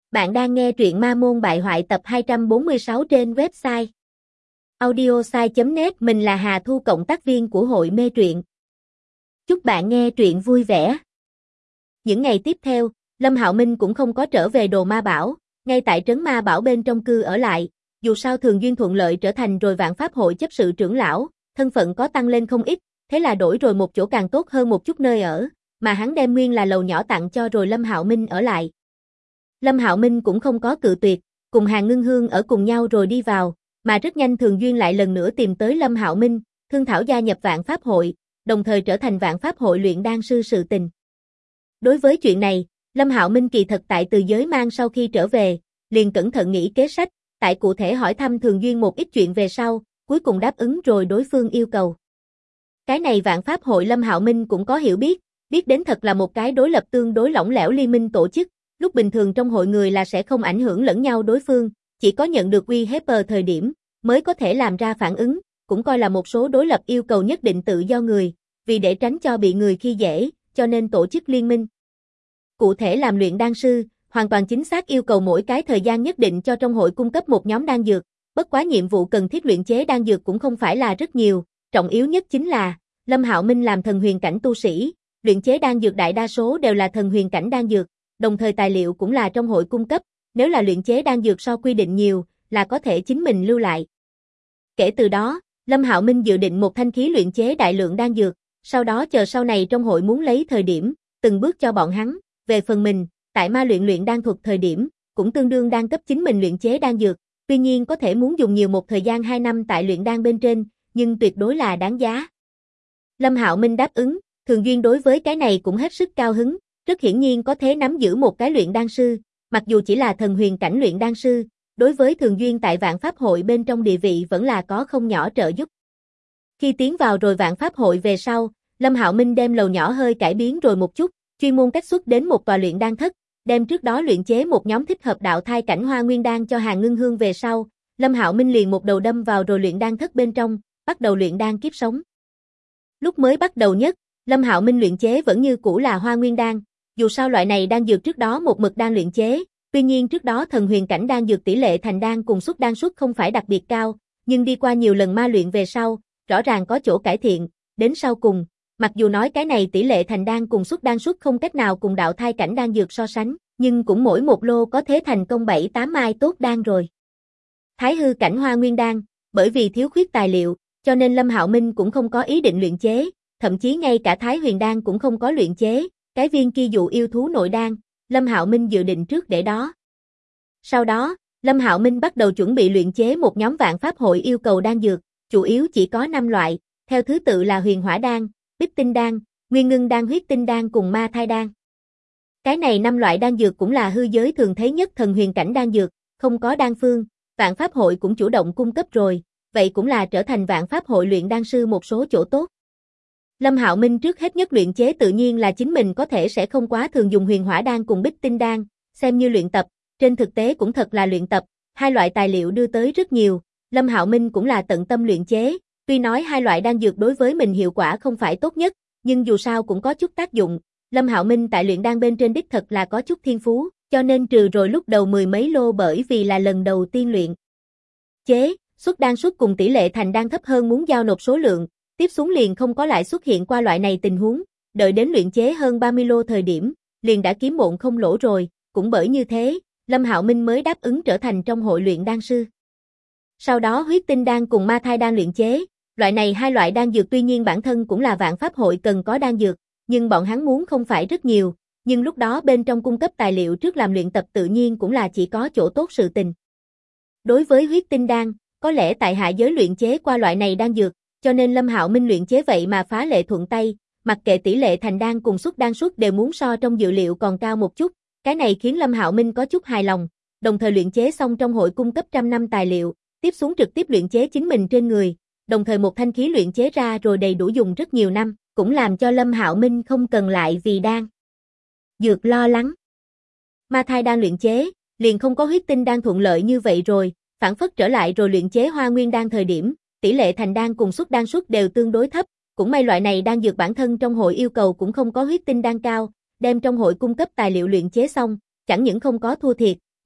Bạn đang nghe truyện Ma Môn Bại Hoại tập 246 trên website audiosai.net. Mình là Hà Thu, cộng tác viên của hội mê truyện. Chúc bạn nghe truyện vui vẻ. Những ngày tiếp theo, Lâm Hạo Minh cũng không có trở về Đồ Ma Bảo, ngay tại trấn Ma Bảo bên trong cư ở lại. Dù sao Thường duyên thuận lợi trở thành rồi Vạn Pháp hội chấp sự trưởng lão, thân phận có tăng lên không ít, thế là đổi rồi một chỗ càng tốt hơn một chút nơi ở, mà hắn đem nguyên là lầu nhỏ tặng cho rồi Lâm Hạo Minh ở lại. Lâm Hạo Minh cũng không có cự tuyệt, cùng Hàn Ngưng Hương ở cùng nhau rồi đi vào, mà rất nhanh Thường Duyên lại lần nữa tìm tới Lâm Hạo Minh, thương thảo gia nhập Vạn Pháp hội, đồng thời trở thành Vạn Pháp hội luyện đan sư sự tình. Đối với chuyện này, Lâm Hạo Minh kỳ thật tại Từ Giới Mang sau khi trở về, liền cẩn thận nghĩ kế sách, tại cụ thể hỏi thăm Thường Duyên một ít chuyện về sau, cuối cùng đáp ứng rồi đối phương yêu cầu. Cái này Vạn Pháp hội Lâm Hạo Minh cũng có hiểu biết đến thật là một cái đối lập tương đối lỏng lẻo liên minh tổ chức. Lúc bình thường trong hội người là sẽ không ảnh hưởng lẫn nhau đối phương, chỉ có nhận được uy hiếp thời điểm mới có thể làm ra phản ứng, cũng coi là một số đối lập yêu cầu nhất định tự do người, vì để tránh cho bị người khi dễ, cho nên tổ chức liên minh. Cụ thể làm luyện đan sư, hoàn toàn chính xác yêu cầu mỗi cái thời gian nhất định cho trong hội cung cấp một nhóm đan dược, bất quá nhiệm vụ cần thiết luyện chế đan dược cũng không phải là rất nhiều, trọng yếu nhất chính là Lâm Hạo Minh làm thần huyền cảnh tu sĩ, luyện chế đan dược đại đa số đều là thần huyền cảnh đan dược. Đồng thời tài liệu cũng là trong hội cung cấp, nếu là luyện chế đan dược so quy định nhiều, là có thể chính mình lưu lại. Kể từ đó, Lâm Hạo Minh dự định một thanh khí luyện chế đại lượng đan dược, sau đó chờ sau này trong hội muốn lấy thời điểm, từng bước cho bọn hắn. Về phần mình, tại ma luyện đan thuật thời điểm, cũng tương đương đang cấp chính mình luyện chế đan dược, tuy nhiên có thể muốn dùng nhiều một thời gian 2 năm tại luyện đan bên trên, nhưng tuyệt đối là đáng giá. Lâm Hạo Minh đáp ứng, Thường Duyên đối với cái này cũng hết sức cao hứng. Rất hiển nhiên có thể nắm giữ một cái luyện đan sư, mặc dù chỉ là thần huyền cảnh luyện đan sư, đối với Thường Duyên tại Vạn Pháp hội bên trong địa vị vẫn là có không nhỏ trợ giúp. Khi tiến vào rồi Vạn Pháp hội về sau, Lâm Hạo Minh đem lầu nhỏ hơi cải biến rồi một chút, chuyên môn cách xuất đến một tòa luyện đan thất, đem trước đó luyện chế một nhóm thích hợp đạo thai cảnh hoa nguyên đan cho Hàn Ngưng Hương về sau, Lâm Hạo Minh liền một đầu đâm vào rồi luyện đan thất bên trong, bắt đầu luyện đan kiếp sống. Lúc mới bắt đầu nhất, Lâm Hạo Minh luyện chế vẫn như cũ là hoa nguyên đan. Dù sao loại này đan dược trước đó một mực đang luyện chế, tuy nhiên trước đó thần huyền cảnh đan dược tỷ lệ thành đan cùng xuất đan suất không phải đặc biệt cao, nhưng đi qua nhiều lần ma luyện về sau, rõ ràng có chỗ cải thiện, đến sau cùng, mặc dù nói cái này tỷ lệ thành đan cùng xuất đan suất không cách nào cùng đạo thai cảnh đan dược so sánh, nhưng cũng mỗi một lô có thể thành công 7-8 mai tốt đan rồi. Thái hư cảnh hoa nguyên đan, bởi vì thiếu khuyết tài liệu, cho nên Lâm Hạo Minh cũng không có ý định luyện chế, thậm chí ngay cả Thái huyền đan cũng không có luyện chế. Cái viên kia dụ yêu thú nội đan, Lâm Hạo Minh dự định trước để đó. Sau đó, Lâm Hạo Minh bắt đầu chuẩn bị luyện chế một nhóm Vạn Pháp hội yêu cầu đan dược, chủ yếu chỉ có 5 loại, theo thứ tự là huyền hỏa đan, bích tinh đan, nguyên ngưng đan, huyết tinh đan cùng ma thai đan. Cái này 5 loại đan dược cũng là hư giới thường thấy nhất thần huyền cảnh đan dược, không có đan phương, Vạn Pháp hội cũng chủ động cung cấp rồi, vậy cũng là trở thành Vạn Pháp hội luyện đan sư một số chỗ tốt. Lâm Hạo Minh trước hết nhất luyện chế tự nhiên là chính mình có thể sẽ không quá thường dùng huyền hỏa đan cùng bích tinh đan, xem như luyện tập, trên thực tế cũng thật là luyện tập, hai loại tài liệu đưa tới rất nhiều, Lâm Hạo Minh cũng là tận tâm luyện chế, tuy nói hai loại đan dược đối với mình hiệu quả không phải tốt nhất, nhưng dù sao cũng có chút tác dụng, Lâm Hạo Minh tại luyện đan bên trên đích thật là có chút thiên phú, cho nên trừ rồi lúc đầu 10 mấy lô bởi vì là lần đầu tiên luyện chế, xuất đan suất cùng tỷ lệ thành đan thấp hơn muốn giao nộp số lượng. Tiếp xuống liền không có lại xuất hiện qua loại này tình huống, đợi đến luyện chế hơn 30 lô thời điểm, liền đã kiếm bộn không lỗ rồi, cũng bởi như thế, Lâm Hạo Minh mới đáp ứng trở thành trong hội luyện đan sư. Sau đó huyết tinh đan cùng ma thai đan luyện chế, loại này hai loại đan dược tuy nhiên bản thân cũng là Vạn Pháp hội cần có đan dược, nhưng bọn hắn muốn không phải rất nhiều, nhưng lúc đó bên trong cung cấp tài liệu trước làm luyện tập tự nhiên cũng là chỉ có chỗ tốt sự tình. Đối với huyết tinh đan, có lẽ tại hạ giới luyện chế qua loại này đan dược, cho nên Lâm Hạo Minh luyện chế vậy mà phá lệ thuận tay, mặc kệ tỷ lệ thành đan cùng xuất đan suất đều muốn so trong dự liệu còn cao một chút, cái này khiến Lâm Hạo Minh có chút hài lòng, đồng thời luyện chế xong trong hội cung cấp 100 năm tài liệu, tiếp xuống trực tiếp luyện chế chính mình trên người, đồng thời một thanh khí luyện chế ra rồi đầy đủ dùng rất nhiều năm, cũng làm cho Lâm Hạo Minh không cần lại vì đan dược lo lắng. Ma thai đan luyện chế, liền không có huyết tinh đan thuận lợi như vậy rồi, phản phất trở lại rồi luyện chế hoa nguyên đan thời điểm. Tỷ lệ thành đan cùng xuất đan suất đều tương đối thấp, cũng may loại này đan dược bản thân trong hội yêu cầu cũng không có huyết tinh đan cao, đem trong hội cung cấp tài liệu luyện chế xong, chẳng những không có thua thiệt,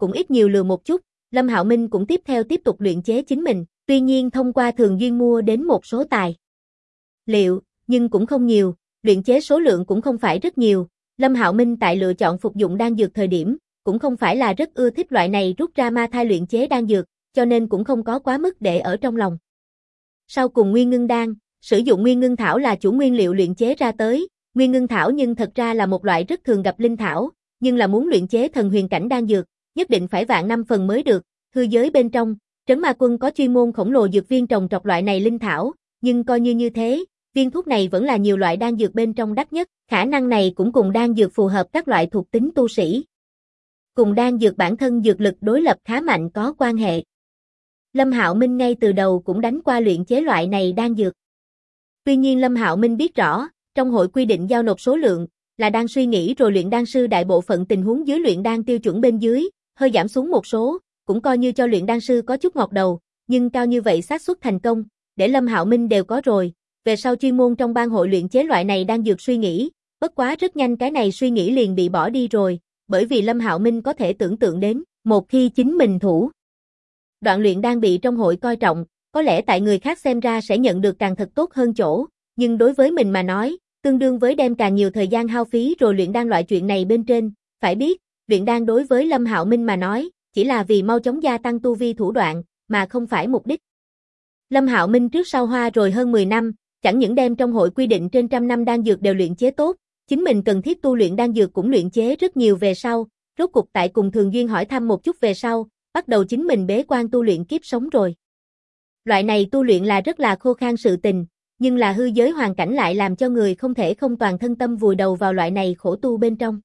cũng ít nhiều lừa một chút, Lâm Hạo Minh cũng tiếp tục luyện chế chính mình, tuy nhiên thông qua thường duyên mua đến một số tài liệu, nhưng cũng không nhiều, luyện chế số lượng cũng không phải rất nhiều. Lâm Hạo Minh tại lựa chọn phục dụng đan dược thời điểm, cũng không phải là rất ưa thích loại này rút ra ma thai luyện chế đan dược, cho nên cũng không có quá mức để ở trong lòng. Sau cùng Nguyên Ngưng Đan, sử dụng Nguyên Ngưng Thảo là chủ nguyên liệu luyện chế ra tới, Nguyên Ngưng Thảo nhưng thật ra là một loại rất thường gặp linh thảo, nhưng là muốn luyện chế thần huyền cảnh đan dược, nhất định phải vạn năm phần mới được. Hư giới bên trong, Trấn Ma Quân có chuyên môn khổng lồ dược viên trồng trọt loại này linh thảo, nhưng coi như thế, viên thuốc này vẫn là nhiều loại đan dược bên trong đắt nhất, khả năng này cũng cùng đan dược phù hợp các loại thuộc tính tu sĩ. Cùng đan dược bản thân dược lực đối lập khá mạnh có quan hệ. Lâm Hạo Minh ngay từ đầu cũng đánh qua luyện chế loại này đan dược. Tuy nhiên Lâm Hạo Minh biết rõ, trong hội quy định giao nộp số lượng, là đang suy nghĩ rồi luyện đan sư đại bộ phận tình huống dưới luyện đan tiêu chuẩn bên dưới, hơi giảm xuống một số, cũng coi như cho luyện đan sư có chút ngọt đầu, nhưng cao như vậy xác suất thành công, để Lâm Hạo Minh đều có rồi, về sau chuyên môn trong ban hội luyện chế loại này đan dược suy nghĩ, bất quá rất nhanh cái này suy nghĩ liền bị bỏ đi rồi, bởi vì Lâm Hạo Minh có thể tưởng tượng đến, một khi chính mình thủ đoạn luyện đan bị trong hội coi trọng, có lẽ tại người khác xem ra sẽ nhận được càng thật tốt hơn chỗ, nhưng đối với mình mà nói, tương đương với đem càng nhiều thời gian hao phí rồi luyện đan loại chuyện này bên trên, phải biết, luyện đan đối với Lâm Hạo Minh mà nói, chỉ là vì mau chóng gia tăng tu vi thủ đoạn, mà không phải mục đích. Lâm Hạo Minh trước sau hoa rồi hơn 10 năm, chẳng những đem trong hội quy định trên trăm năm đan dược đều luyện chế tốt, chính mình cần thiết tu luyện đan dược cũng luyện chế rất nhiều về sau, rốt cục tại cùng Thường Duyên hỏi thăm một chút về sau, bắt đầu chính mình bế quan tu luyện kiếp sống rồi. Loại này tu luyện là rất là khô khan sự tình, nhưng là hư giới hoàn cảnh lại làm cho người không thể không toàn thân tâm vùi đầu vào loại này khổ tu bên trong.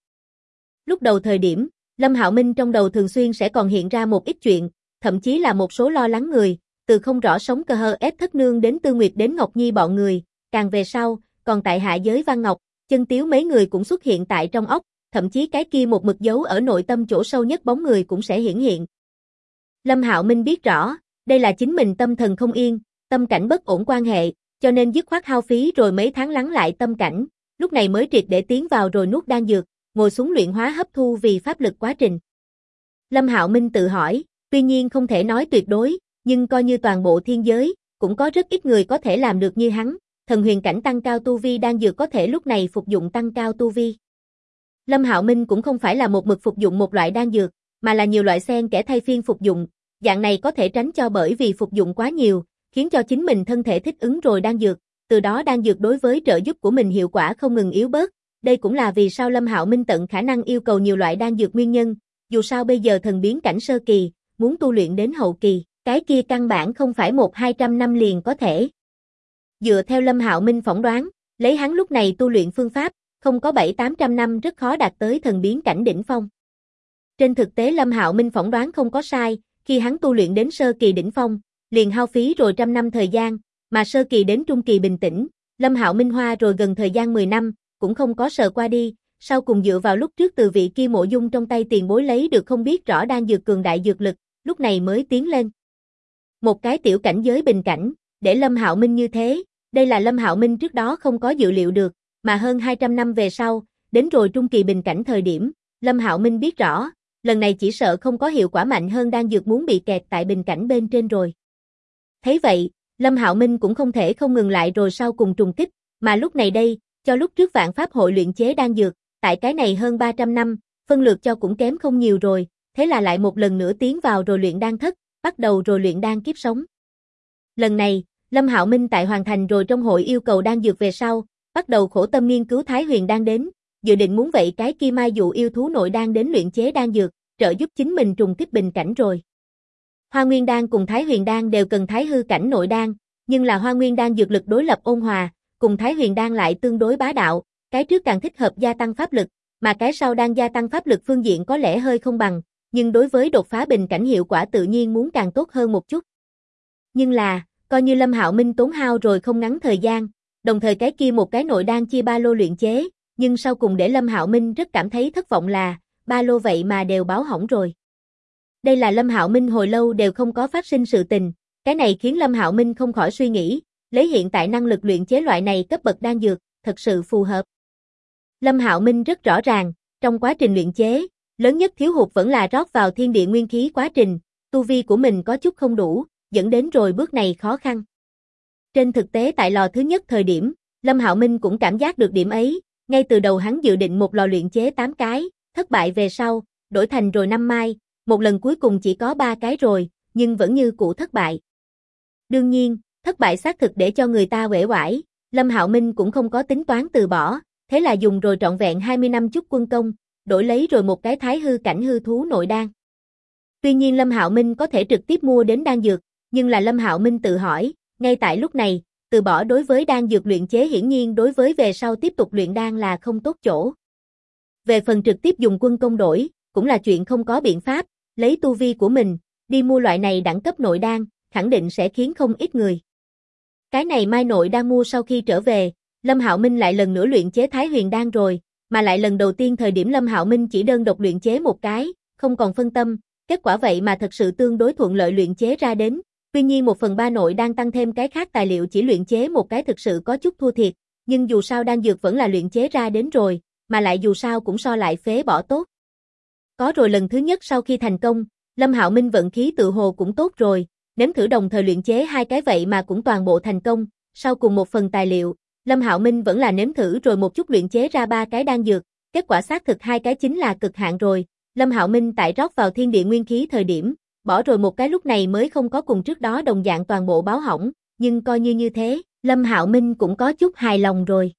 Lúc đầu thời điểm, Lâm Hạo Minh trong đầu thường xuyên sẽ còn hiện ra một ít chuyện, thậm chí là một số lo lắng người, từ không rõ sống cơ hơ ép thất nương đến Tư Nguyệt đến Ngọc Nhi bọn người, càng về sau, còn tại hạ giới Văn Ngọc, Chân Tiếu mấy người cũng xuất hiện tại trong óc, thậm chí cái kia một mực giấu ở nội tâm chỗ sâu nhất bóng người cũng sẽ hiển hiện. Lâm Hạo Minh biết rõ, đây là chính mình tâm thần không yên, tâm cảnh bất ổn quan hệ, cho nên dứt khoát hao phí rồi mấy tháng lắng lại tâm cảnh, lúc này mới triệt để tiến vào rồi nuốt đan dược, ngồi xuống luyện hóa hấp thu vì pháp lực quá trình. Lâm Hạo Minh tự hỏi, tuy nhiên không thể nói tuyệt đối, nhưng coi như toàn bộ thiên giới, cũng có rất ít người có thể làm được như hắn, thần huyền cảnh tăng cao tu vi đan dược có thể lúc này phục dụng tăng cao tu vi. Lâm Hạo Minh cũng không phải là một mực phục dụng một loại đan dược, mà là nhiều loại xen kẽ thay phiên phục dụng, dạng này có thể tránh cho bởi vì phục dụng quá nhiều, khiến cho chính mình thân thể thích ứng rồi đan dược, từ đó đan dược đối với trợ giúp của mình hiệu quả không ngừng yếu bớt. Đây cũng là vì sao Lâm Hạo Minh tận khả năng yêu cầu nhiều loại đan dược nguyên nhân, dù sao bây giờ thần biến cảnh sơ kỳ, muốn tu luyện đến hậu kỳ, cái kia căn bản không phải 100-200 năm liền có thể. Dựa theo Lâm Hạo Minh phỏng đoán, lấy hắn lúc này tu luyện phương pháp, không có 700-800 năm rất khó đạt tới thần biến cảnh đỉnh phong. Trên thực tế Lâm Hạo Minh phỏng đoán không có sai, khi hắn tu luyện đến sơ kỳ đỉnh phong, liền hao phí rồi trăm năm thời gian, mà sơ kỳ đến trung kỳ bình tĩnh, Lâm Hạo Minh hoa rồi gần thời gian 10 năm, cũng không có sờ qua đi, sau cùng dựa vào lúc trước từ vị kia Mộ Dung trong tay tiền bối lấy được không biết rõ đan dược cường đại dược lực, lúc này mới tiến lên. Một cái tiểu cảnh giới bình cảnh, để Lâm Hạo Minh như thế, đây là Lâm Hạo Minh trước đó không có dự liệu được, mà hơn 200 năm về sau, đến rồi trung kỳ bình cảnh thời điểm, Lâm Hạo Minh biết rõ, lần này chỉ sợ không có hiệu quả mạnh hơn đan dược muốn bị kẹt tại bình cảnh bên trên rồi. Thấy vậy, Lâm Hạo Minh cũng không thể không ngừng lại rồi sau cùng trùng kích, mà lúc này đây, cho lúc trước Vạn Pháp hội luyện chế đan dược, tại cái này hơn 300 năm, phân lượt cho cũng kém không nhiều rồi, thế là lại một lần nữa tiến vào rồi luyện đan thất, bắt đầu rồi luyện đan kiếp sống. Lần này, Lâm Hạo Minh tại hoàn thành rồi trong hội yêu cầu đan dược về sau, bắt đầu khổ tâm nghiên cứu Thái Huyền đan đến, dự định muốn vậy cái kia mai dụ yêu thú nội đan đến luyện chế đan dược, trợ giúp chính mình trùng kích bình cảnh rồi. Hoa Nguyên đan cùng Thái Huyền đan đều cần Thái hư cảnh nội đan, nhưng là Hoa Nguyên đan dược lực đối lập ôn hòa, cùng Thái Huyền đan lại tương đối bá đạo, cái trước càng thích hợp gia tăng pháp lực, mà cái sau đang gia tăng pháp lực phương diện có lẽ hơi không bằng, nhưng đối với đột phá bình cảnh hiệu quả tự nhiên muốn càng tốt hơn một chút. Nhưng là, coi như Lâm Hạo Minh tốn hao rồi không ngắn thời gian, đồng thời cái kia một cái nội đan chia ba lô luyện chế, nhưng sau cùng để Lâm Hạo Minh rất cảm thấy thất vọng là, ba lô vậy mà đều báo hỏng rồi. Đây là Lâm Hạo Minh hồi lâu đều không có phát sinh sự tình, cái này khiến Lâm Hạo Minh không khỏi suy nghĩ, lấy hiện tại năng lực luyện chế loại này cấp bậc đan dược, thật sự phù hợp. Lâm Hạo Minh rất rõ ràng, trong quá trình luyện chế, Lớn nhất thiếu hụt vẫn là rót vào thiên địa nguyên khí quá trình, tu vi của mình có chút không đủ, dẫn đến rồi bước này khó khăn. Trên thực tế tại lò thứ nhất thời điểm, Lâm Hạo Minh cũng cảm giác được điểm ấy, ngay từ đầu hắn dự định một lò luyện chế 8 cái, thất bại về sau, đổi thành rồi 5 mai, một lần cuối cùng chỉ có 3 cái rồi, nhưng vẫn như cũ thất bại. Đương nhiên, thất bại xác thực để cho người ta uể oải, Lâm Hạo Minh cũng không có tính toán từ bỏ, thế là dùng rồi trọn vẹn 20 năm chút quân công, đổi lấy rồi một cái thái hư cảnh hư thú nội đan. Tuy nhiên Lâm Hạo Minh có thể trực tiếp mua đến đan dược, nhưng là Lâm Hạo Minh tự hỏi, ngay tại lúc này, từ bỏ đối với đan dược luyện chế hiển nhiên đối với về sau tiếp tục luyện đan là không tốt chỗ. Về phần trực tiếp dùng quân công đổi, cũng là chuyện không có biện pháp, lấy tu vi của mình, đi mua loại này đẳng cấp nội đan, khẳng định sẽ khiến không ít người. Cái này mai nội đan mua sau khi trở về, Lâm Hạo Minh lại lần nữa luyện chế Thái Huyền đan rồi, mà lại lần đầu tiên thời điểm Lâm Hạo Minh chỉ đơn độc luyện chế một cái, không còn phân tâm, kết quả vậy mà thật sự tương đối thuận lợi luyện chế ra đến. Tuy nhiên 1/3 nội đan tăng thêm cái khác tài liệu chỉ luyện chế một cái thực sự có chút thua thiệt, nhưng dù sao đan dược vẫn là luyện chế ra đến rồi, mà lại dù sao cũng so lại phế bỏ tốt. Có rồi lần thứ nhất sau khi thành công, Lâm Hạo Minh vận khí tự hồ cũng tốt rồi, nếm thử đồng thời luyện chế 2 cái vậy mà cũng toàn bộ thành công, sau cùng một phần tài liệu, Lâm Hạo Minh vẫn là nếm thử rồi một chút luyện chế ra 3 cái đan dược, kết quả xác thực 2 cái chính là cực hạn rồi. Lâm Hạo Minh tại rót vào thiên địa nguyên khí thời điểm, bỏ rồi một cái lúc này mới không có cùng trước đó đồng dạng toàn bộ báo hỏng, nhưng coi như thế, Lâm Hạo Minh cũng có chút hài lòng rồi.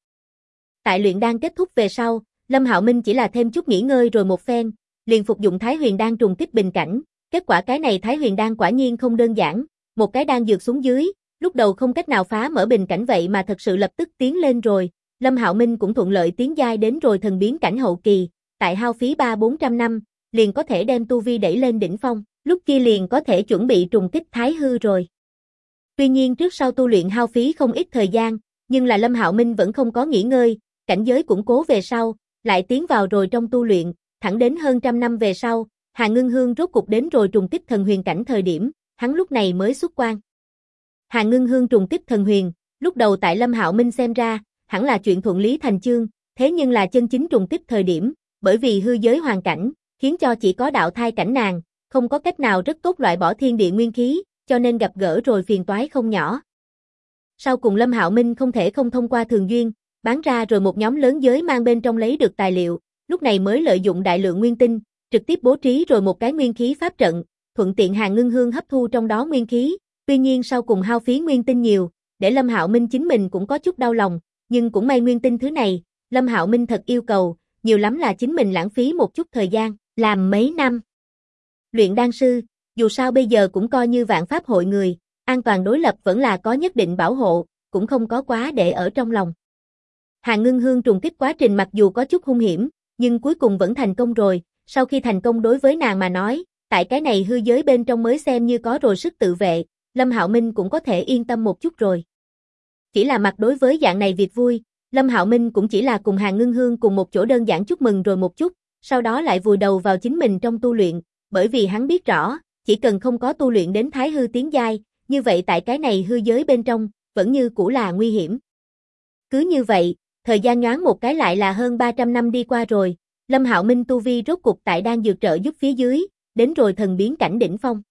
Tại luyện đan kết thúc về sau, Lâm Hạo Minh chỉ là thêm chút nghỉ ngơi rồi một phen, liền phục dụng Thái Huyền đan trùng kích bình cảnh, kết quả cái này Thái Huyền đan quả nhiên không đơn giản, một cái đan dược xuống dưới, lúc đầu không cách nào phá mở bình cảnh vậy mà thật sự lập tức tiến lên rồi, Lâm Hạo Minh cũng thuận lợi tiến giai đến rồi thần biến cảnh hậu kỳ, tại hao phí 300-400 năm, liền có thể đem tu vi đẩy lên đỉnh phong, lúc kia liền có thể chuẩn bị trùng kích thái hư rồi. Tuy nhiên trước sau tu luyện hao phí không ít thời gian, nhưng là Lâm Hạo Minh vẫn không có nghỉ ngơi, cảnh giới củng cố về sau, lại tiến vào rồi trong tu luyện, thẳng đến hơn trăm năm về sau, Hà Ngưng Hương rốt cục đến rồi trùng kích thần huyền cảnh thời điểm, hắn lúc này mới xuất quan. Hà Ngưng Hương trùng kích thần huyền, lúc đầu tại Lâm Hạo Minh xem ra, hẳn là chuyện thuận lý thành chương, thế nhưng là chân chính trùng kích thời điểm, bởi vì hư giới hoàn cảnh, khiến cho chỉ có đạo thai cảnh nàng, không có cách nào rất tốt loại bỏ thiên địa nguyên khí, cho nên gặp gỡ rồi phiền toái không nhỏ. Sau cùng Lâm Hạo Minh không thể không thông qua thường duyên, bán ra rồi một nhóm lớn giới mang bên trong lấy được tài liệu, lúc này mới lợi dụng đại lượng nguyên tinh, trực tiếp bố trí rồi một cái nguyên khí pháp trận, thuận tiện Hà Ngưng Hương hấp thu trong đó nguyên khí, tuy nhiên sau cùng hao phí nguyên tinh nhiều, để Lâm Hạo Minh chính mình cũng có chút đau lòng, nhưng cũng may nguyên tinh thứ này, Lâm Hạo Minh thật yêu cầu, nhiều lắm là chính mình lãng phí một chút thời gian, làm mấy năm. Luyện đan sư, dù sao bây giờ cũng coi như vạn pháp hội người, an toàn đối lập vẫn là có nhất định bảo hộ, cũng không có quá để ở trong lòng. Hà Ngưng Hương trùng kích quá trình mặc dù có chút hung hiểm, nhưng cuối cùng vẫn thành công rồi, sau khi thành công đối với nàng mà nói, tại cái này hư giới bên trong mới xem như có rồi sức tự vệ, Lâm Hạo Minh cũng có thể yên tâm một chút rồi. Chỉ là mặt đối với dạng này việc vui, Lâm Hạo Minh cũng chỉ là cùng Hà Ngưng Hương cùng một chỗ đơn giản chúc mừng rồi một chút, sau đó lại vùi đầu vào chính mình trong tu luyện, bởi vì hắn biết rõ, chỉ cần không có tu luyện đến thái hư tiến giai, như vậy tại cái này hư giới bên trong, vẫn như cũ là nguy hiểm. Cứ như vậy, thời gian nhoáng một cái lại là hơn 300 năm đi qua rồi, Lâm Hạo Minh tu vi rốt cục tại đang dược trợ giúp phía dưới, đến rồi thần biến cảnh đỉnh phong.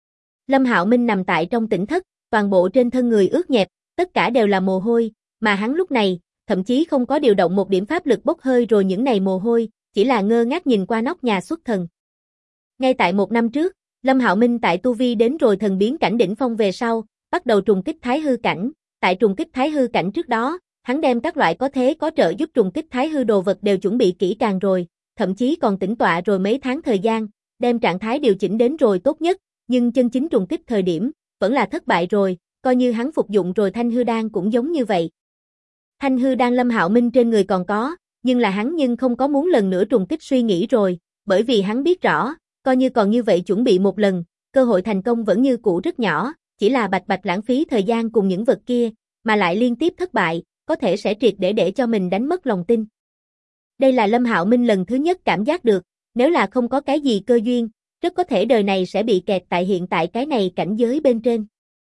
Lâm Hạo Minh nằm tại trong tỉnh thất, toàn bộ trên thân người ướt nhẹp, tất cả đều là mồ hôi, mà hắn lúc này, thậm chí không có điều động một điểm pháp lực bốc hơi rồi những này mồ hôi, chỉ là ngơ ngác nhìn qua nóc nhà xuất thần. Ngay tại một năm trước, Lâm Hạo Minh tại tu vi đến rồi thần biến cảnh đỉnh phong về sau, bắt đầu trùng kích thái hư cảnh, tại trùng kích thái hư cảnh trước đó, hắn đem các loại có thế có trợ giúp trùng kích thái hư đồ vật đều chuẩn bị kỹ càng rồi, thậm chí còn tĩnh tọa rồi mấy tháng thời gian, đem trạng thái điều chỉnh đến rồi tốt nhất, nhưng chân chính trùng kích thời điểm, vẫn là thất bại rồi, coi như hắn phục dụng rồi thanh hư đan cũng giống như vậy. Thanh hư đan Lâm Hạo Minh trên người còn có, nhưng là hắn không có muốn lần nữa trùng kích suy nghĩ rồi, bởi vì hắn biết rõ, coi như còn như vậy chuẩn bị một lần, cơ hội thành công vẫn như cũ rất nhỏ, chỉ là bạch bạch lãng phí thời gian cùng những vật kia, mà lại liên tiếp thất bại, có thể sẽ triệt để cho mình đánh mất lòng tin. Đây là Lâm Hạo Minh lần thứ nhất cảm giác được, nếu là không có cái gì cơ duyên, rất có thể đời này sẽ bị kẹt tại hiện tại cái này cảnh giới bên trên.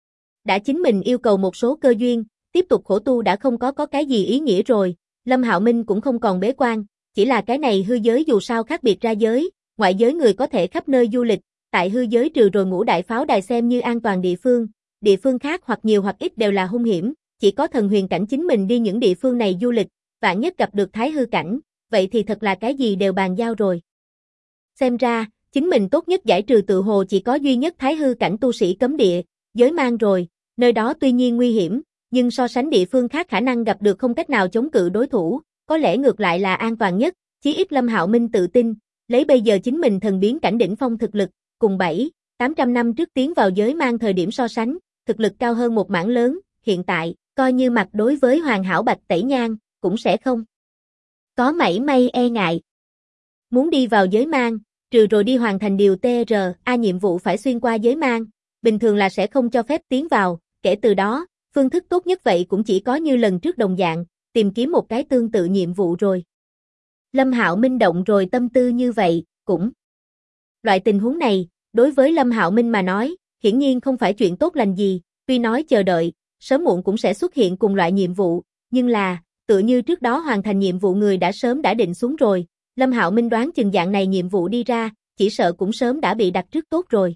Đã chính mình yêu cầu một số cơ duyên, tiếp tục khổ tu đã không có cái gì ý nghĩa rồi, Lâm Hạo Minh cũng không còn bế quan, chỉ là cái này hư giới dù sao khác biệt ra giới, ngoại giới người có thể khắp nơi du lịch, tại hư giới trừ rồi Ngũ Đại Pháo Đài xem như an toàn địa phương khác hoặc nhiều hoặc ít đều là hung hiểm, chỉ có thần huyền cảnh chính mình đi những địa phương này du lịch, vạn nhất gặp được thái hư cảnh, vậy thì thật là cái gì đều bàn giao rồi. Xem ra, chính mình tốt nhất giải trừ tự hồ chỉ có duy nhất thái hư cảnh tu sĩ cấm địa, giới mang rồi, nơi đó tuy nhiên nguy hiểm, nhưng so sánh địa phương khác khả năng gặp được không cách nào chống cự đối thủ, có lẽ ngược lại là an toàn nhất, chí ít Lâm Hạo Minh tự tin, lấy bây giờ chính mình thần biến cảnh đỉnh phong thực lực, cùng 700-800 năm trước tiến vào giới mang thời điểm so sánh, thực lực cao hơn một mảng lớn, hiện tại, coi như mặt đối với hoàn hảo Bạch Tẩy Nhan, cũng sẽ không có mảy may e ngại. Muốn đi vào giới mang, trừ rồi đi hoàn thành điều TRA nhiệm vụ phải xuyên qua giới mang, bình thường là sẽ không cho phép tiến vào, kể từ đó, phương thức tốt nhất vậy cũng chỉ có như lần trước đồng dạng, tìm kiếm một cái tương tự nhiệm vụ rồi. Lâm Hạo Minh động rồi tâm tư như vậy, cũng. Loại tình huống này, đối với Lâm Hạo Minh mà nói, hiển nhiên không phải chuyện tốt lành gì, tuy nói chờ đợi, sớm muộn cũng sẽ xuất hiện cùng loại nhiệm vụ, nhưng là, tựa như trước đó hoàn thành nhiệm vụ người đã sớm đã định xuống rồi, Lâm Hạo Minh đoán chừng dạng này nhiệm vụ đi ra, chỉ sợ cũng sớm đã bị đặt trước tốt rồi.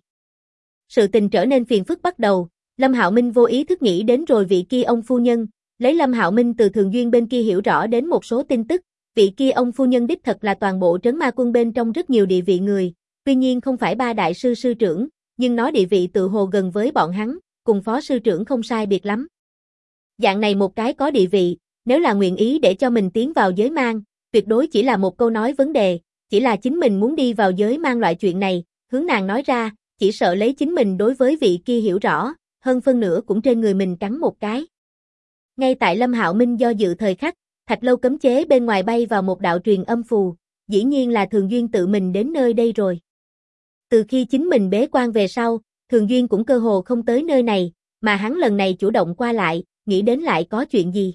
Sự tình trở nên phiền phức bắt đầu, Lâm Hạo Minh vô ý thức nghĩ đến rồi vị kia ông phu nhân, lấy Lâm Hạo Minh từ Thường Duyên bên kia hiểu rõ đến một số tin tức, vị kia ông phu nhân đích thật là toàn bộ trấn ma quân bên trong rất nhiều địa vị người, tuy nhiên không phải ba đại sư sư trưởng, nhưng nó địa vị tự hồ gần với bọn hắn, cùng phó sư trưởng không sai biệt lắm. Dạng này một cái có địa vị, nếu là nguyện ý để cho mình tiến vào giới mang, tuyệt đối chỉ là một câu nói vấn đề, chỉ là chính mình muốn đi vào giới mang loại chuyện này, hướng nàng nói ra, chỉ sợ lấy chính mình đối với vị kia hiểu rõ, hơn phân nửa cũng trên người mình cắn một cái. Ngay tại Lâm Hạo Minh do dự thời khắc, Thạch Lâu cấm chế bên ngoài bay vào một đạo truyền âm phù, dĩ nhiên là Thường Duyên tự mình đến nơi đây rồi. Từ khi chính mình bế quan về sau, Thường Duyên cũng cơ hồ không tới nơi này, mà hắn lần này chủ động qua lại, nghĩ đến lại có chuyện gì.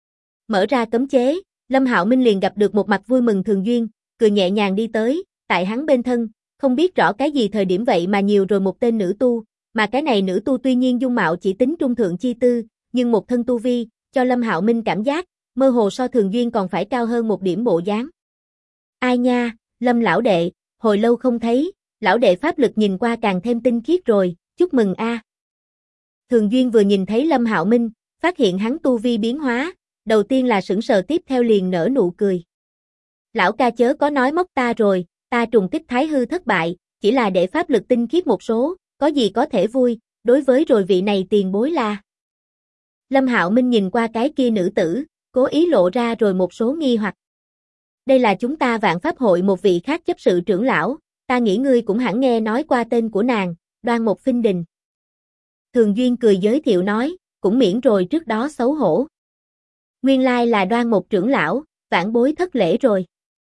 Mở ra cấm chế, Lâm Hạo Minh liền gặp được một mặt vui mừng Thường Duyên, cười nhẹ nhàng đi tới, tại hắn bên thân, không biết rõ cái gì thời điểm vậy mà nhiều rồi một tên nữ tu, mà cái này nữ tu tuy nhiên dung mạo chỉ tính trung thượng chi tư, nhưng một thân tu vi, cho Lâm Hạo Minh cảm giác, mơ hồ so Thường Duyên còn phải cao hơn một điểm bộ dáng. Ai nha, Lâm lão đệ, hồi lâu không thấy, lão đệ pháp lực nhìn qua càng thêm tinh khiết rồi, chúc mừng a. Thường Duyên vừa nhìn thấy Lâm Hạo Minh, phát hiện hắn tu vi biến hóa, đầu tiên là sững sờ tiếp theo liền nở nụ cười. Lão ca chớ có nói móc ta rồi, ta trùng kích thái hư thất bại, chỉ là để pháp lực tinh khiết một số, có gì có thể vui, đối với rồi vị này tiền bối là. Lâm Hạo Minh nhìn qua cái kia nữ tử, cố ý lộ ra rồi một số nghi hoặc. Đây là chúng ta Vạn Pháp hội một vị khác chấp sự trưởng lão, ta nghĩ ngươi cũng hẳn nghe nói qua tên của nàng, Đoan Mộc Phinh Đình. Thường Duyên cười giới thiệu nói, cũng miễn rồi trước đó xấu hổ. Nguyên lai là Đoan Mộc trưởng lão, vãn bối thất lễ rồi.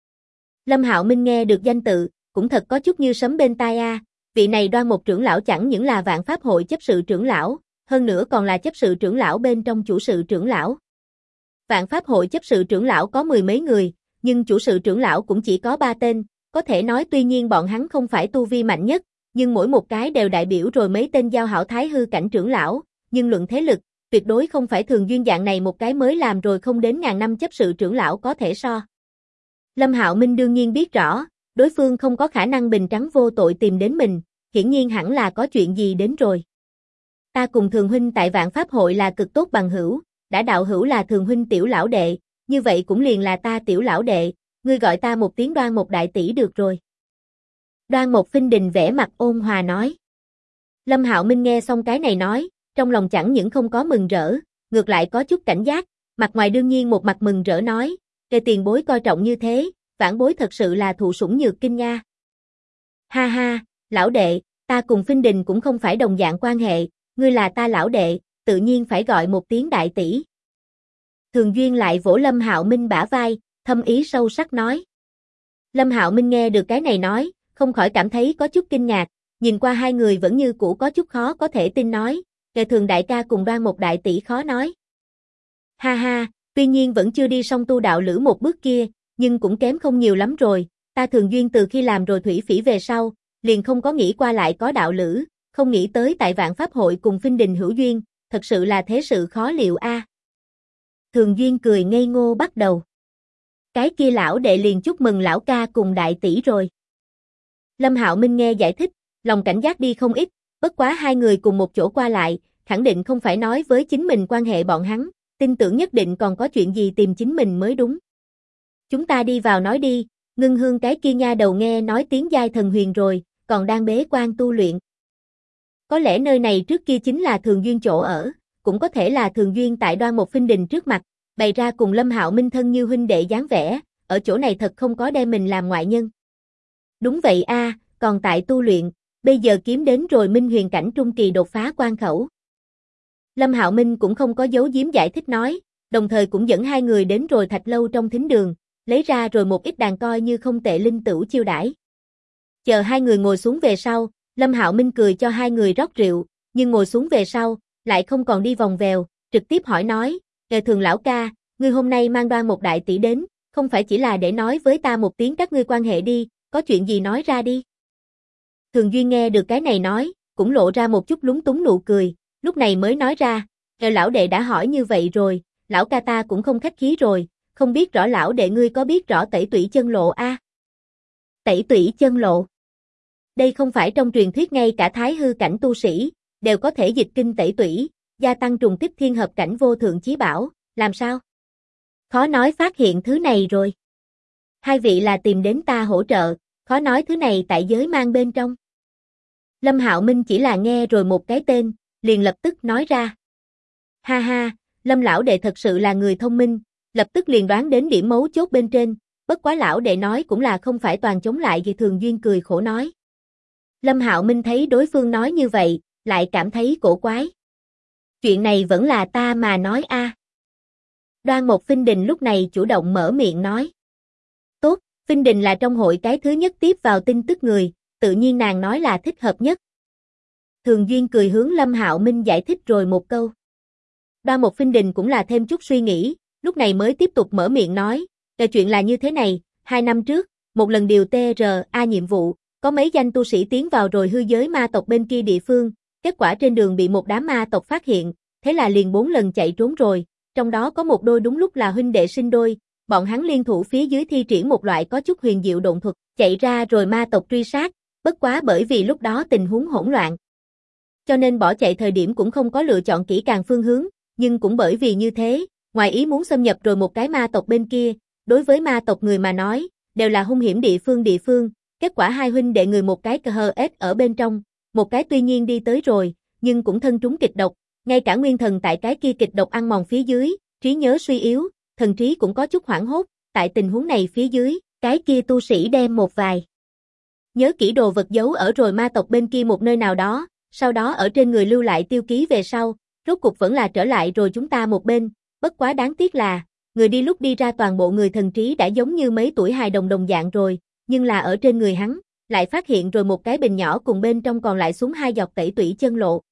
Lâm Hạo Minh nghe được danh tự, cũng thật có chút như sấm bên tai a. Vị này Đoan Mộc trưởng lão chẳng những là Vạn Pháp hội chấp sự trưởng lão, hơn nữa còn là chấp sự trưởng lão bên trong chủ sự trưởng lão. Vạn Pháp hội chấp sự trưởng lão có mười mấy người, nhưng chủ sự trưởng lão cũng chỉ có 3 tên, có thể nói tuy nhiên bọn hắn không phải tu vi mạnh nhất, nhưng mỗi một cái đều đại biểu rồi mấy tên giao hảo thái hư cảnh trưởng lão, nhưng luận thế lực, tuyệt đối không phải Thường Duyên dạng này một cái mới làm rồi không đến ngàn năm chấp sự trưởng lão có thể so. Lâm Hạo Minh đương nhiên biết rõ, đối phương không có khả năng bình trắng vô tội tìm đến mình, hiển nhiên hẳn là có chuyện gì đến rồi. Ta cùng Thường huynh tại Vạn Pháp hội là cực tốt bằng hữu, đã đạo hữu là Thường huynh tiểu lão đệ, như vậy cũng liền là ta tiểu lão đệ, ngươi gọi ta một tiếng Đoan Mộc đại tỷ được rồi. Đoan Mộc Phinh Đình vẻ mặt ôn hòa nói. Lâm Hạo Minh nghe xong cái này nói, trong lòng chẳng những không có mừng rỡ, ngược lại có chút cảnh giác, mặt ngoài đương nhiên một mặt mừng rỡ nói, kề tiền bối coi trọng như thế, vãn bối thật sự là thụ sủng nhược kinh nha. Ha ha, lão đệ, ta cùng Phinh Đình cũng không phải đồng dạng quan hệ, ngươi là ta lão đệ, tự nhiên phải gọi một tiếng đại tỷ. Thường Duyên lại vỗ Lâm Hạo Minh bả vai, thâm ý sâu sắc nói. Lâm Hạo Minh nghe được cái này nói, không khỏi cảm thấy có chút kinh ngạc, nhìn qua hai người vẫn như cũ có chút khó có thể tin nói, kề Thường đại ca cùng Đoan Mộc đại tỷ khó nói. Ha ha, tuy nhiên vẫn chưa đi song tu đạo lữ một bước kia, nhưng cũng kém không nhiều lắm rồi, ta Thường Duyên từ khi làm rồi thủy phỉ về sau, liền không có nghĩ qua lại có đạo lữ, không nghĩ tới tại Vạn Pháp hội cùng Phinh Đình hữu duyên, thật sự là thế sự khó liệu a. Thường Duyên cười ngây ngô bắt đầu. Cái kia lão đệ liền chúc mừng lão ca cùng đại tỷ rồi. Lâm Hạo Minh nghe giải thích, lòng cảnh giác đi không ít, bất quá hai người cùng một chỗ qua lại, khẳng định không phải nói với chính mình quan hệ bọn hắn, tin tưởng nhất định còn có chuyện gì tìm chính mình mới đúng. Chúng ta đi vào nói đi, Ngưng Hương cái kia nha đầu nghe nói tiếng giai thần huyền rồi, còn đang bế quan tu luyện. Có lẽ nơi này trước kia chính là Thường Duyên chỗ ở, cũng có thể là Thường Duyên tại Đoan Mộc Phinh Đình trước mặt, bày ra cùng Lâm Hạo Minh thân như huynh đệ dáng vẻ, ở chỗ này thật không có đem mình làm ngoại nhân. Đúng vậy a, còn tại tu luyện, bây giờ kiếm đến rồi Minh Huyền cảnh trung kỳ đột phá quan khẩu. Lâm Hạo Minh cũng không có giấu giếm giải thích nói, đồng thời cũng dẫn hai người đến rồi Thạch lâu trong thính đường, lấy ra rồi một ít đàn coi như không tệ linh tửu chiêu đãi. Chờ hai người ngồi xuống về sau, Lâm Hạo Minh cười cho hai người rót rượu, nhưng ngồi xuống về sau, lại không còn đi vòng vèo, trực tiếp hỏi nói, Thường lão ca, ngươi hôm nay mang Đoan một đại tỷ đến, không phải chỉ là để nói với ta một tiếng các ngươi quan hệ đi, có chuyện gì nói ra đi. Thường Duyên nghe được cái này nói, cũng lộ ra một chút lúng túng nụ cười, lúc này mới nói ra, lão đệ đã hỏi như vậy rồi, lão ca ta cũng không khách khí rồi, không biết rõ lão đệ ngươi có biết rõ Tẩy Tủy chân lộ a? Tẩy Tủy chân lộ. Đây không phải trong truyền thuyết ngay cả thái hư cảnh tu sĩ, đều có thể dịch kinh tẩy tủy, gia tăng trùng kích thiên hợp cảnh vô thượng chí bảo, làm sao? Khó nói phát hiện thứ này rồi. Hai vị là tìm đến ta hỗ trợ, khó nói thứ này tại giới mang bên trong. Lâm Hạo Minh chỉ là nghe rồi một cái tên, liền lập tức nói ra. Ha ha, Lâm lão đệ thật sự là người thông minh, lập tức liền đoán đến điểm mấu chốt bên trên, bất quá lão đệ nói cũng là không phải toàn chống lại gì. Thường Duyên cười khổ nói. Lâm Hạo Minh thấy đối phương nói như vậy, lại cảm thấy cổ quái. Chuyện này vẫn là ta mà nói a. Đoan Mộc Phinh Đình lúc này chủ động mở miệng nói. Tốt, Phinh Đình là trong hội cái thứ nhất tiếp vào tin tức người, tự nhiên nàng nói là thích hợp nhất. Thường Duyên cười hướng Lâm Hạo Minh giải thích rồi một câu. Đoan Mộc Phinh Đình cũng là thêm chút suy nghĩ, lúc này mới tiếp tục mở miệng nói, chuyện là như thế này, 2 năm trước, một lần điều TRA nhiệm vụ, có mấy danh tu sĩ tiến vào rồi hư giới ma tộc bên kia địa phương, kết quả trên đường bị một đám ma tộc phát hiện, thế là liền 4 lần chạy trốn rồi, trong đó có một đôi đúng lúc là huynh đệ sinh đôi, bọn hắn liên thủ phía dưới thi triển một loại có chút huyền diệu độn thuật, chạy ra rồi ma tộc truy sát, bất quá bởi vì lúc đó tình huống hỗn loạn, cho nên bỏ chạy thời điểm cũng không có lựa chọn kỹ càng phương hướng, nhưng cũng bởi vì như thế, ngoài ý muốn xâm nhập rồi một cái ma tộc bên kia, đối với ma tộc người mà nói, đều là hung hiểm địa phương, kết quả hai huynh đệ người một cái KHS ở bên trong, một cái tuy nhiên đi tới rồi, nhưng cũng thân trúng kịch độc, ngay cả nguyên thần tại cái kia kịch độc ăn mòn phía dưới, trí nhớ suy yếu, thần trí cũng có chút hoảng hốt, tại tình huống này phía dưới, cái kia tu sĩ đem một vài nhớ kỹ đồ vật giấu ở rồi ma tộc bên kia một nơi nào đó, sau đó ở trên người lưu lại tiêu ký về sau, rốt cục vẫn là trở lại rồi chúng ta một bên, bất quá đáng tiếc là, người đi lúc đi ra toàn bộ người thần trí đã giống như mấy tuổi hài đồng đồng dạng rồi, nhưng là ở trên người hắn, lại phát hiện rồi một cái bình nhỏ cùng bên trong còn lại xuống 2 giọt Tẩy Tủy chân lộ.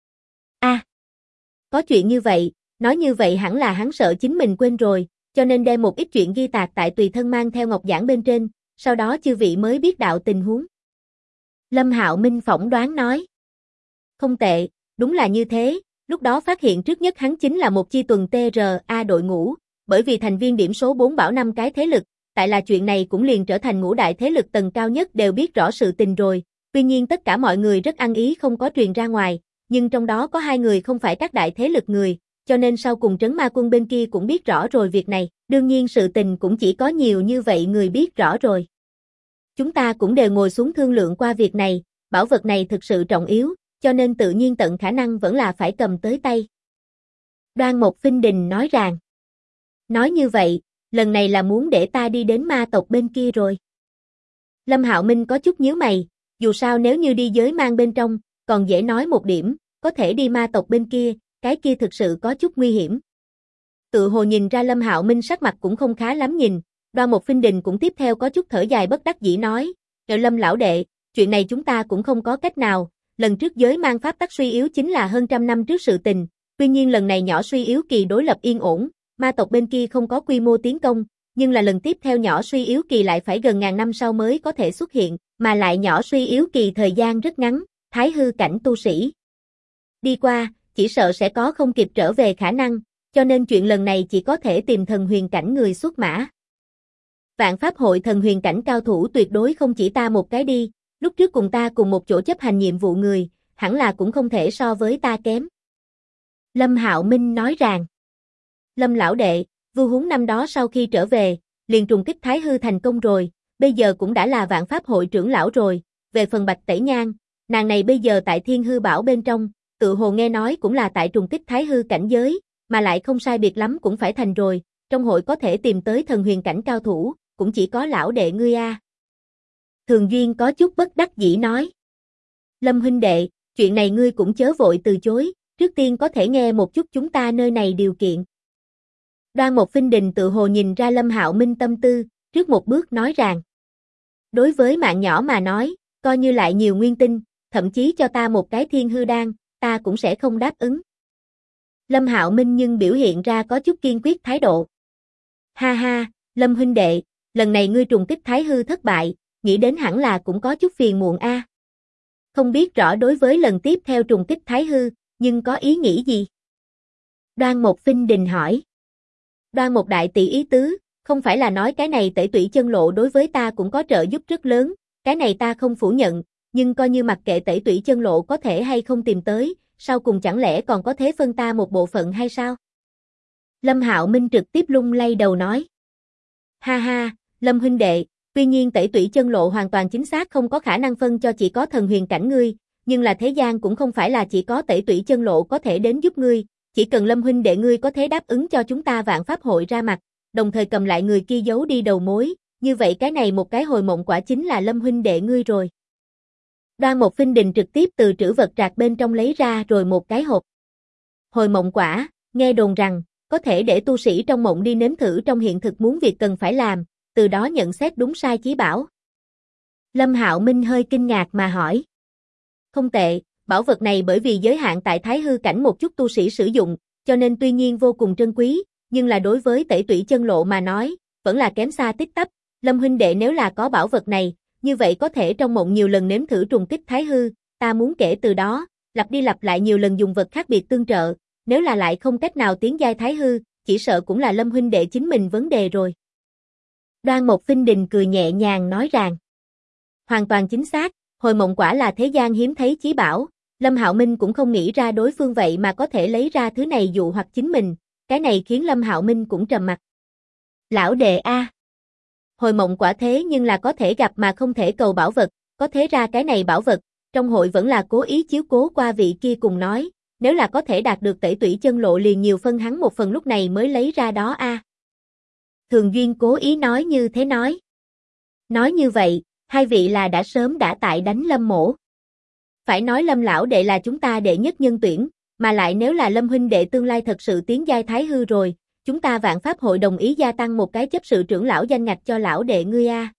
Có chuyện như vậy, nói như vậy hẳn là hắn sợ chính mình quên rồi, cho nên đem một ít chuyện ghi tạc tại tùy thân mang theo ngọc giản bên trên, sau đó chư vị mới biết đạo tình huống. Lâm Hạo Minh phỏng đoán nói. Không tệ, đúng là như thế, lúc đó phát hiện trước nhất hắn chính là một chi tuần TRA đội ngũ, bởi vì thành viên điểm số 4 bảo 5 cái thế lực, tại là chuyện này cũng liền trở thành ngũ đại thế lực tầng cao nhất đều biết rõ sự tình rồi, tuy nhiên tất cả mọi người rất ăn ý không có truyền ra ngoài, nhưng trong đó có 2 người không phải các đại thế lực người, cho nên sau cùng trấn ma quân bên kia cũng biết rõ rồi việc này, đương nhiên sự tình cũng chỉ có nhiều như vậy người biết rõ rồi. Chúng ta cũng đều ngồi xuống thương lượng qua việc này, bảo vật này thực sự trọng yếu, cho nên tự nhiên tận khả năng vẫn là phải cầm tới tay. Đoan Mộc Phinh Đình nói rằng, nói như vậy, lần này là muốn để ta đi đến ma tộc bên kia rồi. Lâm Hạo Minh có chút nhíu mày, dù sao nếu như đi giới mang bên trong, còn dễ nói một điểm, có thể đi ma tộc bên kia, cái kia thực sự có chút nguy hiểm. Tự hồ nhìn ra Lâm Hạo Minh sắc mặt cũng không khá lắm nhìn, Đoan Mộc Phinh Đình cũng tiếp theo có chút thở dài bất đắc dĩ nói, Lâm lão đệ, chuyện này chúng ta cũng không có cách nào, lần trước giới mang pháp tắc suy yếu chính là hơn 100 năm trước sự tình, tuy nhiên lần này nhỏ suy yếu kỳ đối lập yên ổn, ma tộc bên kia không có quy mô tiến công, nhưng là lần tiếp theo nhỏ suy yếu kỳ lại phải gần ngàn năm sau mới có thể xuất hiện, mà lại nhỏ suy yếu kỳ thời gian rất ngắn, thái hư cảnh tu sĩ đi qua, chỉ sợ sẽ có không kịp trở về khả năng, cho nên chuyện lần này chỉ có thể tìm thần huyền cảnh người xuất mã. Vạn Pháp hội thần huyền cảnh cao thủ tuyệt đối không chỉ ta một cái đi, Lúc trước cùng ta cùng một chỗ chấp hành nhiệm vụ người, hẳn là cũng không thể so với ta kém. Lâm Hạo Minh nói rằng, Lâm lão đệ, Vưu Huống năm đó sau khi trở về, liền trùng kích Thái Hư thành công rồi, bây giờ cũng đã là Vạn Pháp hội trưởng lão rồi, về phần Bạch Tẩy Nhan, nàng này bây giờ tại Thiên Hư Bảo bên trong, tự hồ nghe nói cũng là tại trùng kích Thái Hư cảnh giới, mà lại không sai biệt lắm cũng phải thành rồi, trong hội có thể tìm tới thần huyền cảnh cao thủ, cũng chỉ có lão đệ ngươi a. Thường Duyên có chút bất đắc dĩ nói. Lâm huynh đệ, chuyện này ngươi cũng chớ vội từ chối, trước tiên có thể nghe một chút chúng ta nơi này điều kiện. Đoan Mộc Phinh Đình tự hồ nhìn ra Lâm Hạo Minh tâm tư, trước một bước nói rằng. Đối với mạng nhỏ mà nói, coi như lại nhiều nguyên tinh, thậm chí cho ta một cái thiên hư đan, ta cũng sẽ không đáp ứng. Lâm Hạo Minh nhưng biểu hiện ra có chút kiên quyết thái độ. Ha ha, Lâm huynh đệ, lần này ngươi trùng kích Thái Hư thất bại, nghĩ đến hẳn là cũng có chút phiền muộn a. Không biết rõ đối với lần tiếp theo trùng kích Thái Hư, nhưng có ý nghĩ gì? Đoan Mộc Phinh Đình hỏi. Đoan Mộc đại tỷ ý tứ, không phải là nói cái này Tẩy Tủy Chân Lộ đối với ta cũng có trợ giúp rất lớn, cái này ta không phủ nhận, nhưng coi như mặc kệ Tẩy Tủy Chân Lộ có thể hay không tìm tới, sau cùng chẳng lẽ còn có thế phân ta một bộ phận hay sao? Lâm Hạo Minh trực tiếp lung lay đầu nói. Ha ha, Lâm huynh đệ, tuy nhiên Tẩy Tủy Chân Lộ hoàn toàn chính xác không có khả năng phân cho chỉ có thần huyền cảnh ngươi, nhưng là thế gian cũng không phải là chỉ có Tẩy Tủy Chân Lộ có thể đến giúp ngươi, chỉ cần Lâm huynh đệ ngươi có thể đáp ứng cho chúng ta Vạn Pháp hội ra mặt, đồng thời cầm lại người kia giấu đi đầu mối, như vậy cái này một cái hồi mộng quả chính là Lâm huynh đệ ngươi rồi. Đoan Mộc Phinh Đình trực tiếp từ trữ vật trạc bên trong lấy ra rồi một cái hộp. Hồi mộng quả, nghe đồn rằng, có thể để tu sĩ trong mộng đi nếm thử trong hiện thực muốn việc cần phải làm, từ đó nhận xét đúng sai chí bảo. Lâm Hạo Minh hơi kinh ngạc mà hỏi. Không tệ, bảo vật này bởi vì giới hạn tại Thái Hư cảnh một chút tu sĩ sử dụng, cho nên tuy nhiên vô cùng trân quý, nhưng là đối với Tẩy Tủy Chân Lộ mà nói, vẫn là kém xa tít tắp. Lâm huynh đệ nếu là có bảo vật này, như vậy có thể trong mộng nhiều lần nếm thử trùng kích Thái Hư, ta muốn kể từ đó, lặp đi lặp lại nhiều lần dùng vật khác biệt tương trợ, nếu là lại không cách nào tiến giai Thái Hư, chỉ sợ cũng là Lâm huynh đệ chính mình vấn đề rồi. Đoan Mộc Phinh Đình cười nhẹ nhàng nói rằng. Hoàn toàn chính xác, hồi mộng quả là thế gian hiếm thấy chí bảo, Lâm Hạo Minh cũng không nghĩ ra đối phương vậy mà có thể lấy ra thứ này dụ hoặc chính mình, cái này khiến Lâm Hạo Minh cũng trầm mặt. Lão đệ a, hồi mộng quả thế nhưng là có thể gặp mà không thể cầu bảo vật, có thế ra cái này bảo vật, trong hội vẫn là cố ý chiếu cố qua vị kia cùng nói, nếu là có thể đạt được Tẩy Tủy Chân Lộ liền nhiều phân hắn một phần lúc này mới lấy ra đó a. Thường Duyên cố ý nói như thế nói. Nói như vậy, hai vị là đã sớm đã tại đánh Lâm mỗ. Phải nói Lâm lão đệ là chúng ta đệ nhất nhân tuyển, mà lại nếu là Lâm huynh đệ tương lai thật sự tiến giai Thái Hư rồi, chúng ta Vạn Pháp hội đồng ý gia tăng một cái chấp sự trưởng lão danh ngạch cho lão đệ ngươi a.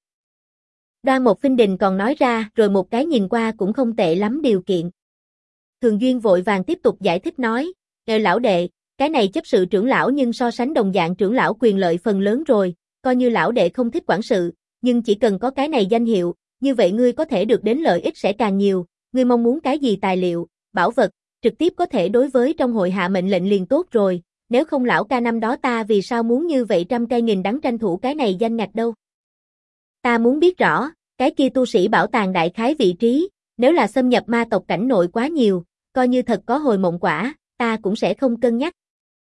Đoan Mộc Phinh Đình còn nói ra rồi một cái nhìn qua cũng không tệ lắm điều kiện. Thường Duyên vội vàng tiếp tục giải thích nói, lão đệ, cái này chấp sự trưởng lão nhưng so sánh đồng dạng trưởng lão quyền lợi phần lớn rồi, coi như lão đệ không thích quản sự, nhưng chỉ cần có cái này danh hiệu, như vậy ngươi có thể được đến lợi ích sẽ càng nhiều, ngươi mong muốn cái gì tài liệu, bảo vật, trực tiếp có thể đối với trong hội hạ mệnh lệnh liền tốt rồi, nếu không lão ca năm đó ta vì sao muốn như vậy trăm cây nghìn đắng tranh thủ cái này danh ngạch đâu. Ta muốn biết rõ, cái kia tu sĩ bảo tàng đại khái vị trí, nếu là xâm nhập ma tộc cảnh nội quá nhiều, coi như thật có hồi mộng quả, ta cũng sẽ không cân nhắc.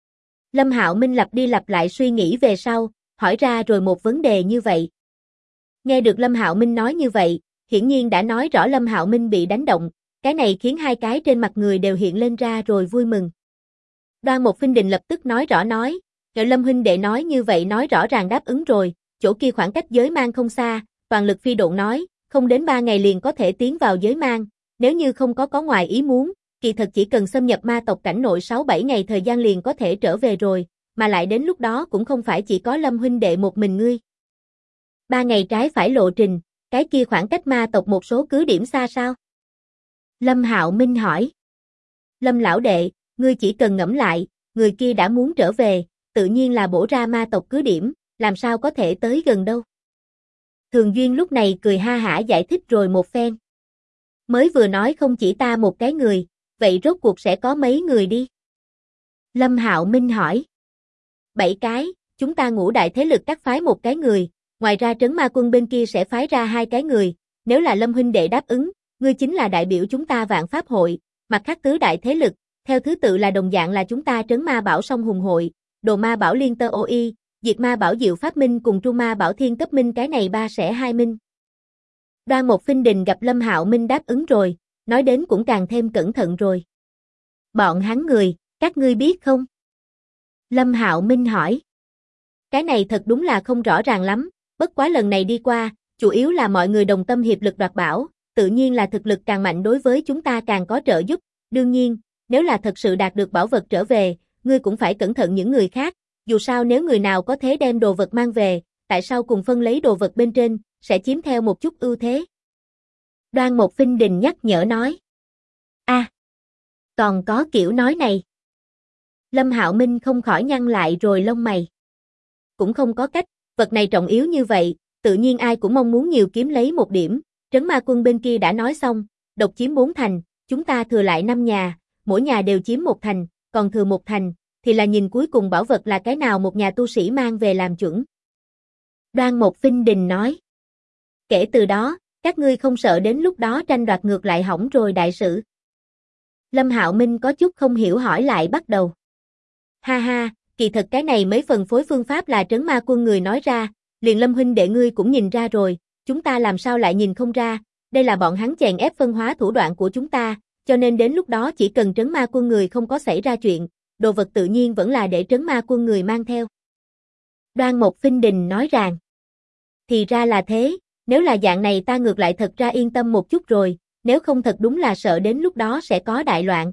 Lâm Hạo Minh lặp đi lặp lại suy nghĩ về sau, hỏi ra rồi một vấn đề như vậy. Nghe được Lâm Hạo Minh nói như vậy, hiển nhiên đã nói rõ Lâm Hạo Minh bị đánh động, cái này khiến hai cái trên mặt người đều hiện lên ra rồi vui mừng. Đoan Mộc Phinh Đình lập tức nói rõ nói, Lâm huynh đệ nói như vậy nói rõ ràng đáp ứng rồi, chỗ kia khoảng cách giới mang không xa, toàn lực phi độn nói, không đến 3 ngày liền có thể tiến vào giới mang, nếu như không có ngoài ý muốn, kỳ thật chỉ cần xâm nhập ma tộc cảnh nội 6-7 ngày thời gian liền có thể trở về rồi, mà lại đến lúc đó cũng không phải chỉ có Lâm huynh đệ một mình ngươi. 3 ngày trái phải lộ trình, cái kia khoảng cách ma tộc một số cứ điểm xa sao? Lâm Hạo Minh hỏi. Lâm lão đệ, ngươi chỉ cần ngẫm lại, người kia đã muốn trở về, tự nhiên là bổ ra ma tộc cứ điểm, làm sao có thể tới gần đâu. Thường Duyên lúc này cười ha hả giải thích rồi một phen. Mới vừa nói không chỉ ta một cái người, vậy rốt cuộc sẽ có mấy người đi? Lâm Hạo Minh hỏi. 7 cái, chúng ta ngũ đại thế lực các phái một cái người, ngoài ra trấn ma quân bên kia sẽ phái ra 2 cái người, nếu là Lâm huynh đệ đáp ứng, ngươi chính là đại biểu chúng ta Vạn Pháp hội, mặt khác tứ đại thế lực, theo thứ tự là đồng dạng là chúng ta Trấn Ma Bảo Song Hùng hội, Đồ Ma Bảo Liên Tơ OI, Diệt Ma Bảo Diệu Pháp Minh cùng Tru Ma Bảo Thiên Cấp Minh, cái này ba sẽ hai minh. Đoan Mộc Phinh Đình gặp Lâm Hạo Minh đáp ứng rồi, nói đến cũng càng thêm cẩn thận rồi. Bọn hắn người, các ngươi biết không? Lâm Hạo Minh hỏi. Cái này thật đúng là không rõ ràng lắm, bất quá lần này đi qua, chủ yếu là mọi người đồng tâm hiệp lực đoạt bảo, tự nhiên là thực lực càng mạnh đối với chúng ta càng có trợ giúp, đương nhiên, nếu là thật sự đạt được bảo vật trở về, ngươi cũng phải cẩn thận những người khác, dù sao nếu người nào có thế đem đồ vật mang về, tại sao cùng phân lấy đồ vật bên trên, sẽ chiếm theo một chút ưu thế. Đoan Mộc Phinh Đình nhắc nhở nói. Còn có kiểu nói này. Lâm Hạo Minh không khỏi nhăn lại rồi lông mày. Cũng không có cách, vật này trọng yếu như vậy, tự nhiên ai cũng mong muốn nhiều kiếm lấy một điểm, Trấn Ma Quân bên kia đã nói xong, độc chiếm 4 thành, chúng ta thừa lại 5 nhà, mỗi nhà đều chiếm 1 thành, còn thừa 1 thành, thì là nhìn cuối cùng bảo vật là cái nào một nhà tu sĩ mang về làm chuẩn. Đoan Mộc Phinh Đình nói. Kể từ đó, các ngươi không sợ đến lúc đó tranh đoạt ngược lại hỏng rồi đại sự. Lâm Hạo Minh có chút không hiểu hỏi lại bắt đầu. Ha ha, kỳ thật cái này mấy phần phối phương pháp là Trấn Ma Quân người nói ra, liền Lâm huynh đệ ngươi cũng nhìn ra rồi, chúng ta làm sao lại nhìn không ra, đây là bọn hắn chèn ép phân hóa thủ đoạn của chúng ta, cho nên đến lúc đó chỉ cần Trấn Ma Quân người không có xảy ra chuyện, đồ vật tự nhiên vẫn là để Trấn Ma Quân người mang theo. Đoan Mộc Phinh Đình nói rằng, thì ra là thế, nếu là dạng này ta ngược lại thật ra yên tâm một chút rồi, nếu không thật đúng là sợ đến lúc đó sẽ có đại loạn.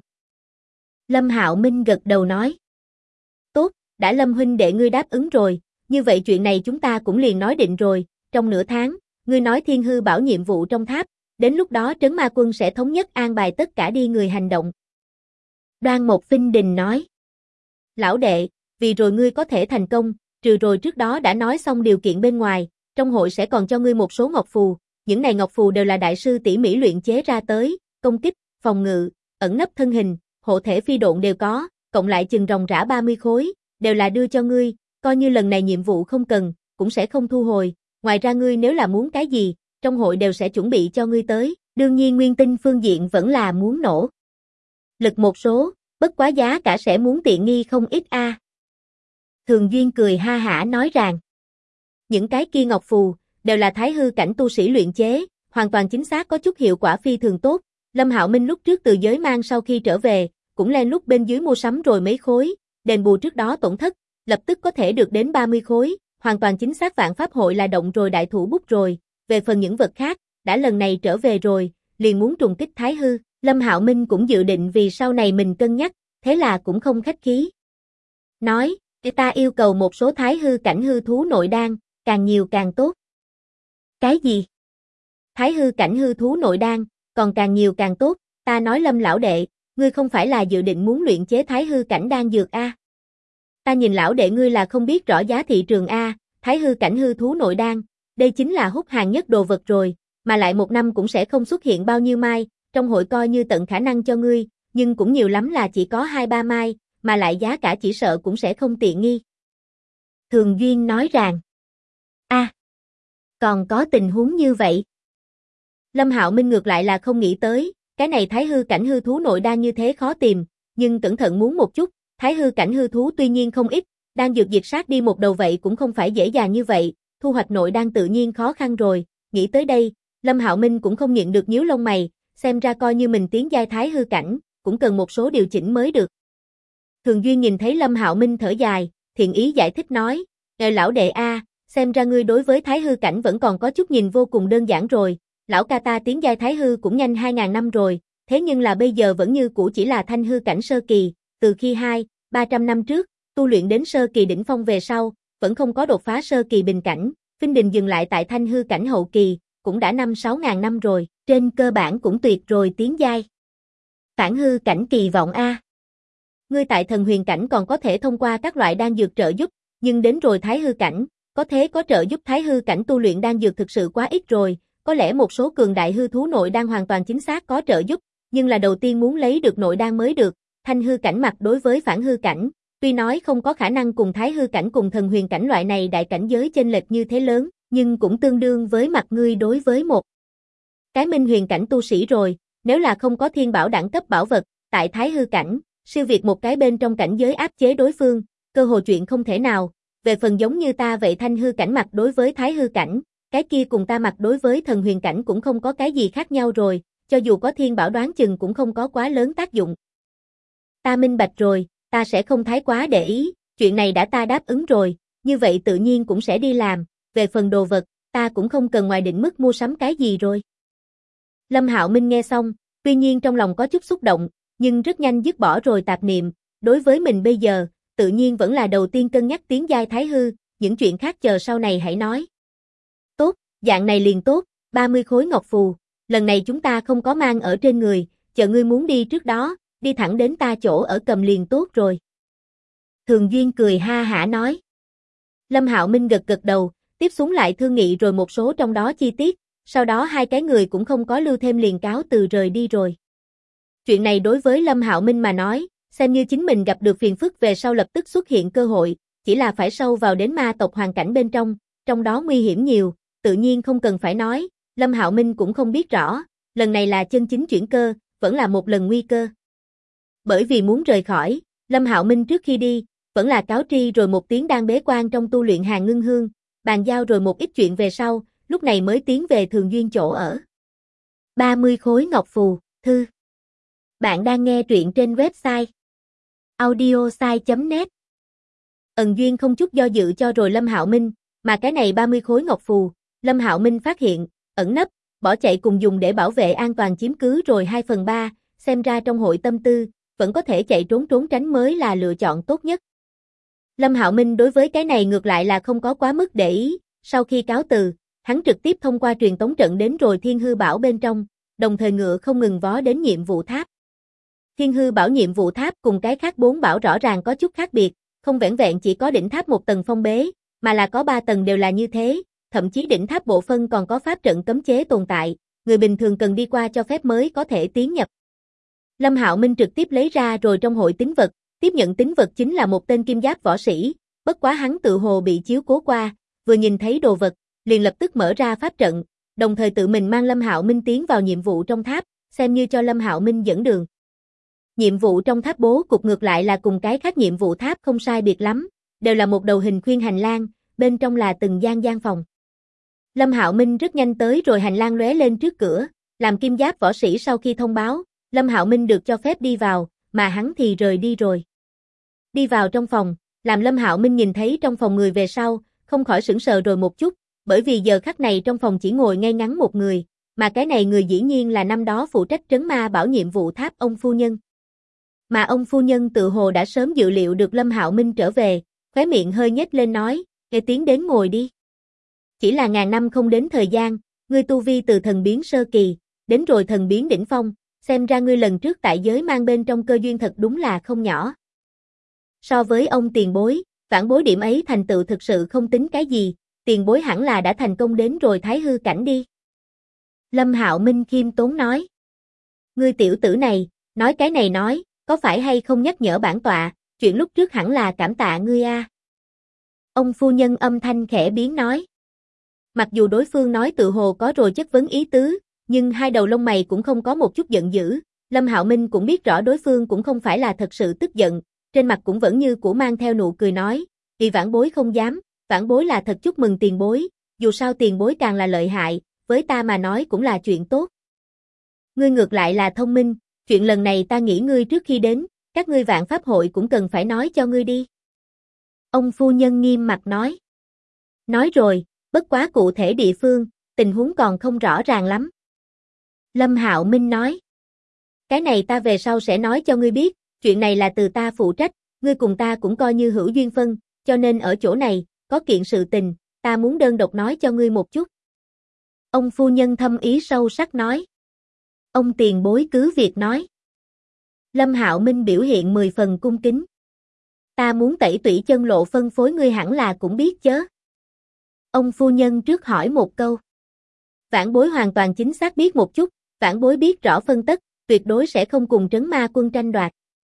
Lâm Hạo Minh gật đầu nói. Tốt, đã Lâm huynh đệ ngươi đáp ứng rồi, như vậy chuyện này chúng ta cũng liền nói định rồi, trong nửa tháng, ngươi nói Thiên Hư Bảo nhiệm vụ trong tháp, đến lúc đó Trấn Ma Quân sẽ thống nhất an bài tất cả đi người hành động. Đoan Mộc Phinh Đình nói. Lão đệ, vì rồi ngươi có thể thành công, trừ rồi trước đó đã nói xong điều kiện bên ngoài, trong hội sẽ còn cho ngươi một số ngọc phù, những này ngọc phù đều là đại sư tỉ mỉ luyện chế ra tới, công kích, phòng ngự, ẩn nấp thân hình, hộ thể phi độn đều có, cộng lại chừng ròng rã 30 khối, đều là đưa cho ngươi, coi như lần này nhiệm vụ không cần, cũng sẽ không thu hồi, ngoài ra ngươi nếu là muốn cái gì, trong hội đều sẽ chuẩn bị cho ngươi tới, đương nhiên nguyên tinh phương diện vẫn là muốn nổ. Lực một số, bất quá giá cả sẽ muốn tiện nghi không ít a. Thường Duyên cười ha hả nói rằng, những cái kia ngọc phù, đều là thái hư cảnh tu sĩ luyện chế, hoàn toàn chính xác có chút hiệu quả phi thường tốt, Lâm Hạo Minh lúc trước từ giới mang sau khi trở về, cũng len lút bên dưới mua sắm rồi mấy khối, đền bù trước đó tổn thất, lập tức có thể được đến 30 khối, hoàn toàn chính xác Vạn Pháp hội là động rồi đại thủ bút rồi, về phần những vật khác, đã lần này trở về rồi, liền muốn trùng kích thái hư, Lâm Hạo Minh cũng dự định vì sau này mình cân nhắc, thế là cũng không khách khí. Nói, ta yêu cầu một số thái hư cảnh hư thú nội đan, càng nhiều càng tốt. Cái gì? Thái hư cảnh hư thú nội đan, còn càng nhiều càng tốt, ta nói Lâm lão đệ, ngươi không phải là dự định muốn luyện chế thái hư cảnh đan dược a? Ta nhìn lão đệ ngươi là không biết rõ giá thị trường a, thái hư cảnh hư thú nội đan, đây chính là hút hàng nhất đồ vật rồi, mà lại một năm cũng sẽ không xuất hiện bao nhiêu mai, trong hội coi như tận khả năng cho ngươi, nhưng cũng nhiều lắm là chỉ có 2-3 mai, mà lại giá cả chỉ sợ cũng sẽ không tiện nghi. Thường Duyên nói rằng, còn có tình huống như vậy. Lâm Hạo Minh ngược lại là không nghĩ tới, cái này thái hư cảnh hư thú nội đan như thế khó tìm, nhưng cẩn thận muốn một chút, thái hư cảnh hư thú tuy nhiên không ít, đan dược diệt sát đi một đầu vậy cũng không phải dễ dàng như vậy, thu hoạch nội đan tự nhiên khó khăn rồi, nghĩ tới đây, Lâm Hạo Minh cũng không nhịn được nhíu lông mày, xem ra coi như mình tiến giai thái hư cảnh, cũng cần một số điều chỉnh mới được. Thường Duyên nhìn thấy Lâm Hạo Minh thở dài, thiện ý giải thích nói, lão đệ a, xem ra ngươi đối với thái hư cảnh vẫn còn có chút nhìn vô cùng đơn giản rồi, lão ca ta tiến giai thái hư cũng nhanh 2000 năm rồi, thế nhưng là bây giờ vẫn như cũ chỉ là thanh hư cảnh sơ kỳ, từ khi 200-300 năm trước, tu luyện đến sơ kỳ đỉnh phong về sau, vẫn không có đột phá sơ kỳ bình cảnh, Phinh Đình dừng lại tại thanh hư cảnh hậu kỳ, cũng đã 5-6 ngàn năm rồi, trên cơ bản cũng tuyệt rồi tiến giai. Phản hư cảnh kỳ vọng a. Ngươi tại thần huyền cảnh còn có thể thông qua các loại đan dược trợ giúp, nhưng đến rồi thái hư cảnh, có thế có trợ giúp thái hư cảnh tu luyện đan dược thực sự quá ít rồi, có lẽ một số cường đại hư thú nội đan hoàn toàn chính xác có trợ giúp, nhưng là đầu tiên muốn lấy được nội đan mới được, thanh hư cảnh mặt đối với phản hư cảnh, tuy nói không có khả năng cùng thái hư cảnh cùng thần huyền cảnh loại này đại cảnh giới chênh lệch như thế lớn, nhưng cũng tương đương với mặt ngươi đối với một cái minh huyền cảnh tu sĩ rồi, nếu là không có thiên bảo đẳng cấp bảo vật, tại thái hư cảnh, siêu việt một cái bên trong cảnh giới áp chế đối phương, cơ hội chuyện không thể nào. Về phần giống như ta vậy thanh hư cảnh mặt đối với thái hư cảnh, cái kia cùng ta mặt đối với thần huyền cảnh cũng không có cái gì khác nhau rồi, cho dù có thiên bảo đoán chừng cũng không có quá lớn tác dụng. Ta minh bạch rồi, ta sẽ không thái quá để ý, chuyện này đã ta đáp ứng rồi, như vậy tự nhiên cũng sẽ đi làm, về phần đồ vật, ta cũng không cần ngoài định mức mua sắm cái gì rồi. Lâm Hạo Minh nghe xong, tuy nhiên trong lòng có chút xúc động, nhưng rất nhanh dứt bỏ rồi tạp niệm, đối với mình bây giờ, tự nhiên vẫn là đầu tiên cân nhắc tiến giai thái hư, những chuyện khác chờ sau này hãy nói. Tốt, dạng này liền tốt, 30 khối ngọc phù, lần này chúng ta không có mang ở trên người, chờ ngươi muốn đi trước đó, đi thẳng đến ta chỗ ở cầm liền tốt rồi. Thường Duyên cười ha hả nói. Lâm Hạo Minh gật gật đầu, tiếp xuống lại thương nghị rồi một số trong đó chi tiết, sau đó hai cái người cũng không có lưu thêm liền cáo từ rời đi rồi. Chuyện này đối với Lâm Hạo Minh mà nói, xem như chính mình gặp được phiền phức về sau lập tức xuất hiện cơ hội, chỉ là phải sâu vào đến ma tộc hoàn cảnh bên trong đó nguy hiểm nhiều, tự nhiên không cần phải nói, Lâm Hạo Minh cũng không biết rõ, lần này là chân chính chuyển cơ, vẫn là một lần nguy cơ. Bởi vì muốn rời khỏi, Lâm Hạo Minh trước khi đi, vẫn là cáo tri rồi một tiếng đang bế quan trong tu luyện Hàn Ngưng Hương, bàn giao rồi một ít chuyện về sau, lúc này mới tiến về Thường Duyên chỗ ở. 30 khối ngọc phù, thư. Bạn đang nghe truyện trên website audiosai.net. Ẩn Duyên không chút do dự cho rồi Lâm Hạo Minh, mà cái này 30 khối ngọc phù, Lâm Hạo Minh phát hiện, ẩn nấp, bỏ chạy cùng dùng để bảo vệ an toàn chiếm cứ rồi 2/3, xem ra trong hội tâm tư, vẫn có thể chạy trốn tránh mới là lựa chọn tốt nhất. Lâm Hạo Minh đối với cái này ngược lại là không có quá mức để ý, sau khi cáo từ, hắn trực tiếp thông qua truyền tống trận đến rồi Thiên Hư Bảo bên trong, đồng thời ngựa không ngừng vó đến nhiệm vụ tháp. Thiên Hư Bảo nhiệm vụ tháp cùng cái khác 4 bảo rõ ràng có chút khác biệt, không vẻn vẹn chỉ có đỉnh tháp một tầng phong bế, mà là có 3 tầng đều là như thế, thậm chí đỉnh tháp bộ phân còn có pháp trận cấm chế tồn tại, người bình thường cần đi qua cho phép mới có thể tiến nhập. Lâm Hạo Minh trực tiếp lấy ra rồi trong hội tín vật, tiếp nhận tín vật chính là một tên kim giáp võ sĩ, bất quá hắn tự hồ bị chiếu cố qua, vừa nhìn thấy đồ vật, liền lập tức mở ra pháp trận, đồng thời tự mình mang Lâm Hạo Minh tiến vào nhiệm vụ trong tháp, xem như cho Lâm Hạo Minh dẫn đường. Nhiệm vụ trong tháp bố cục ngược lại là cùng cái khác nhiệm vụ tháp không sai biệt lắm, đều là một đầu hình khuyên hành lang, bên trong là từng gian phòng. Lâm Hạo Minh rất nhanh tới rồi hành lang lóe lên trước cửa, làm kim giáp võ sĩ sau khi thông báo, Lâm Hạo Minh được cho phép đi vào, mà hắn thì rời đi rồi. Đi vào trong phòng, làm Lâm Hạo Minh nhìn thấy trong phòng người về sau, không khỏi sững sờ rồi một chút, bởi vì giờ khắc này trong phòng chỉ ngồi ngay ngắn một người, mà cái này người dĩ nhiên là năm đó phụ trách trấn ma bảo nhiệm vụ tháp ông phu nhân. Mà ông phu nhân tự hồ đã sớm dự liệu được Lâm Hạo Minh trở về, khóe miệng hơi nhếch lên nói, "Nghe tiếng đến ngồi đi. Chỉ là ngàn năm không đến thời gian, ngươi tu vi từ thần biến sơ kỳ, đến rồi thần biến đỉnh phong, xem ra ngươi lần trước tại giới mang bên trong cơ duyên thật đúng là không nhỏ." So với ông tiền bối, vãn bối điểm ấy thành tựu thực sự không tính cái gì, tiền bối hẳn là đã thành công đến rồi thái hư cảnh đi. Lâm Hạo Minh khiêm tốn nói. Ngươi tiểu tử này, nói cái này nói, có phải hay không nhắc nhở bản tọa, chuyện lúc trước hẳn là cảm tạ ngươi a. Ông phu nhân âm thanh khẽ biến nói. Mặc dù đối phương nói tự hồ có rồi chất vấn ý tứ, nhưng hai đầu lông mày cũng không có một chút giận dữ, Lâm Hạo Minh cũng biết rõ đối phương cũng không phải là thật sự tức giận, trên mặt cũng vẫn như cũ mang theo nụ cười nói, vì vãn bối không dám, vãn bối là thật chúc mừng tiền bối, dù sao tiền bối càng là lợi hại, với ta mà nói cũng là chuyện tốt. Ngươi ngược lại là thông minh, chuyện lần này ta nghĩ ngươi trước khi đến, các ngươi vạn pháp hội cũng cần phải nói cho ngươi đi. Ông phu nhân nghiêm mặt nói. Nói rồi, bất quá cụ thể địa phương, tình huống còn không rõ ràng lắm. Lâm Hạo Minh nói. Cái này ta về sau sẽ nói cho ngươi biết, chuyện này là từ ta phụ trách, ngươi cùng ta cũng coi như hữu duyên phân, cho nên ở chỗ này, có kiện sự tình, ta muốn đơn độc nói cho ngươi một chút. Ông phu nhân thâm ý sâu sắc nói. Ông tiền bối cứ việc nói. Lâm Hạo Minh biểu hiện 10 phần cung kính. Ta muốn tẩy tủy chân lộ phân phối ngươi hẳn là cũng biết chớ. Ông phu nhân trước hỏi một câu. Vãn bối hoàn toàn chính xác biết một chút, vãn bối biết rõ phân tất, tuyệt đối sẽ không cùng trấn ma quân tranh đoạt.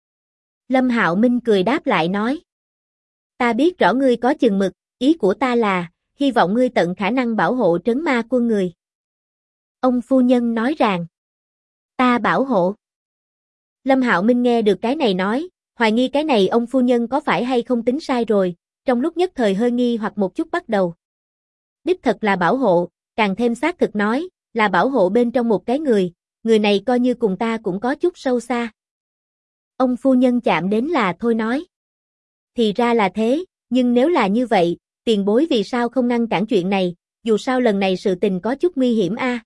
Lâm Hạo Minh cười đáp lại nói. Ta biết rõ ngươi có chừng mực, ý của ta là, hy vọng ngươi tận khả năng bảo hộ trấn ma quân người. Ông phu nhân nói rằng, ta bảo hộ. Lâm Hạo Minh nghe được cái này nói, hoài nghi cái này ông phu nhân có phải hay không tính sai rồi, trong lúc nhất thời hơi nghi hoặc một chút bắt đầu. Đích thật là bảo hộ, càng thêm xác thực nói, là bảo hộ bên trong một cái người này coi như cùng ta cũng có chút sâu xa. Ông phu nhân chạm đến là thôi nói. Thì ra là thế, nhưng nếu là như vậy, tiền bối vì sao không ngăn cản chuyện này, dù sao lần này sự tình có chút nguy hiểm a.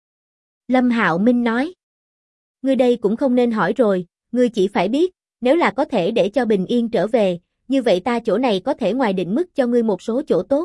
Lâm Hạo Minh nói. Ngươi đây cũng không nên hỏi rồi, ngươi chỉ phải biết, nếu là có thể để cho bình yên trở về, như vậy ta chỗ này có thể ngoài định mức cho ngươi một số chỗ tốt.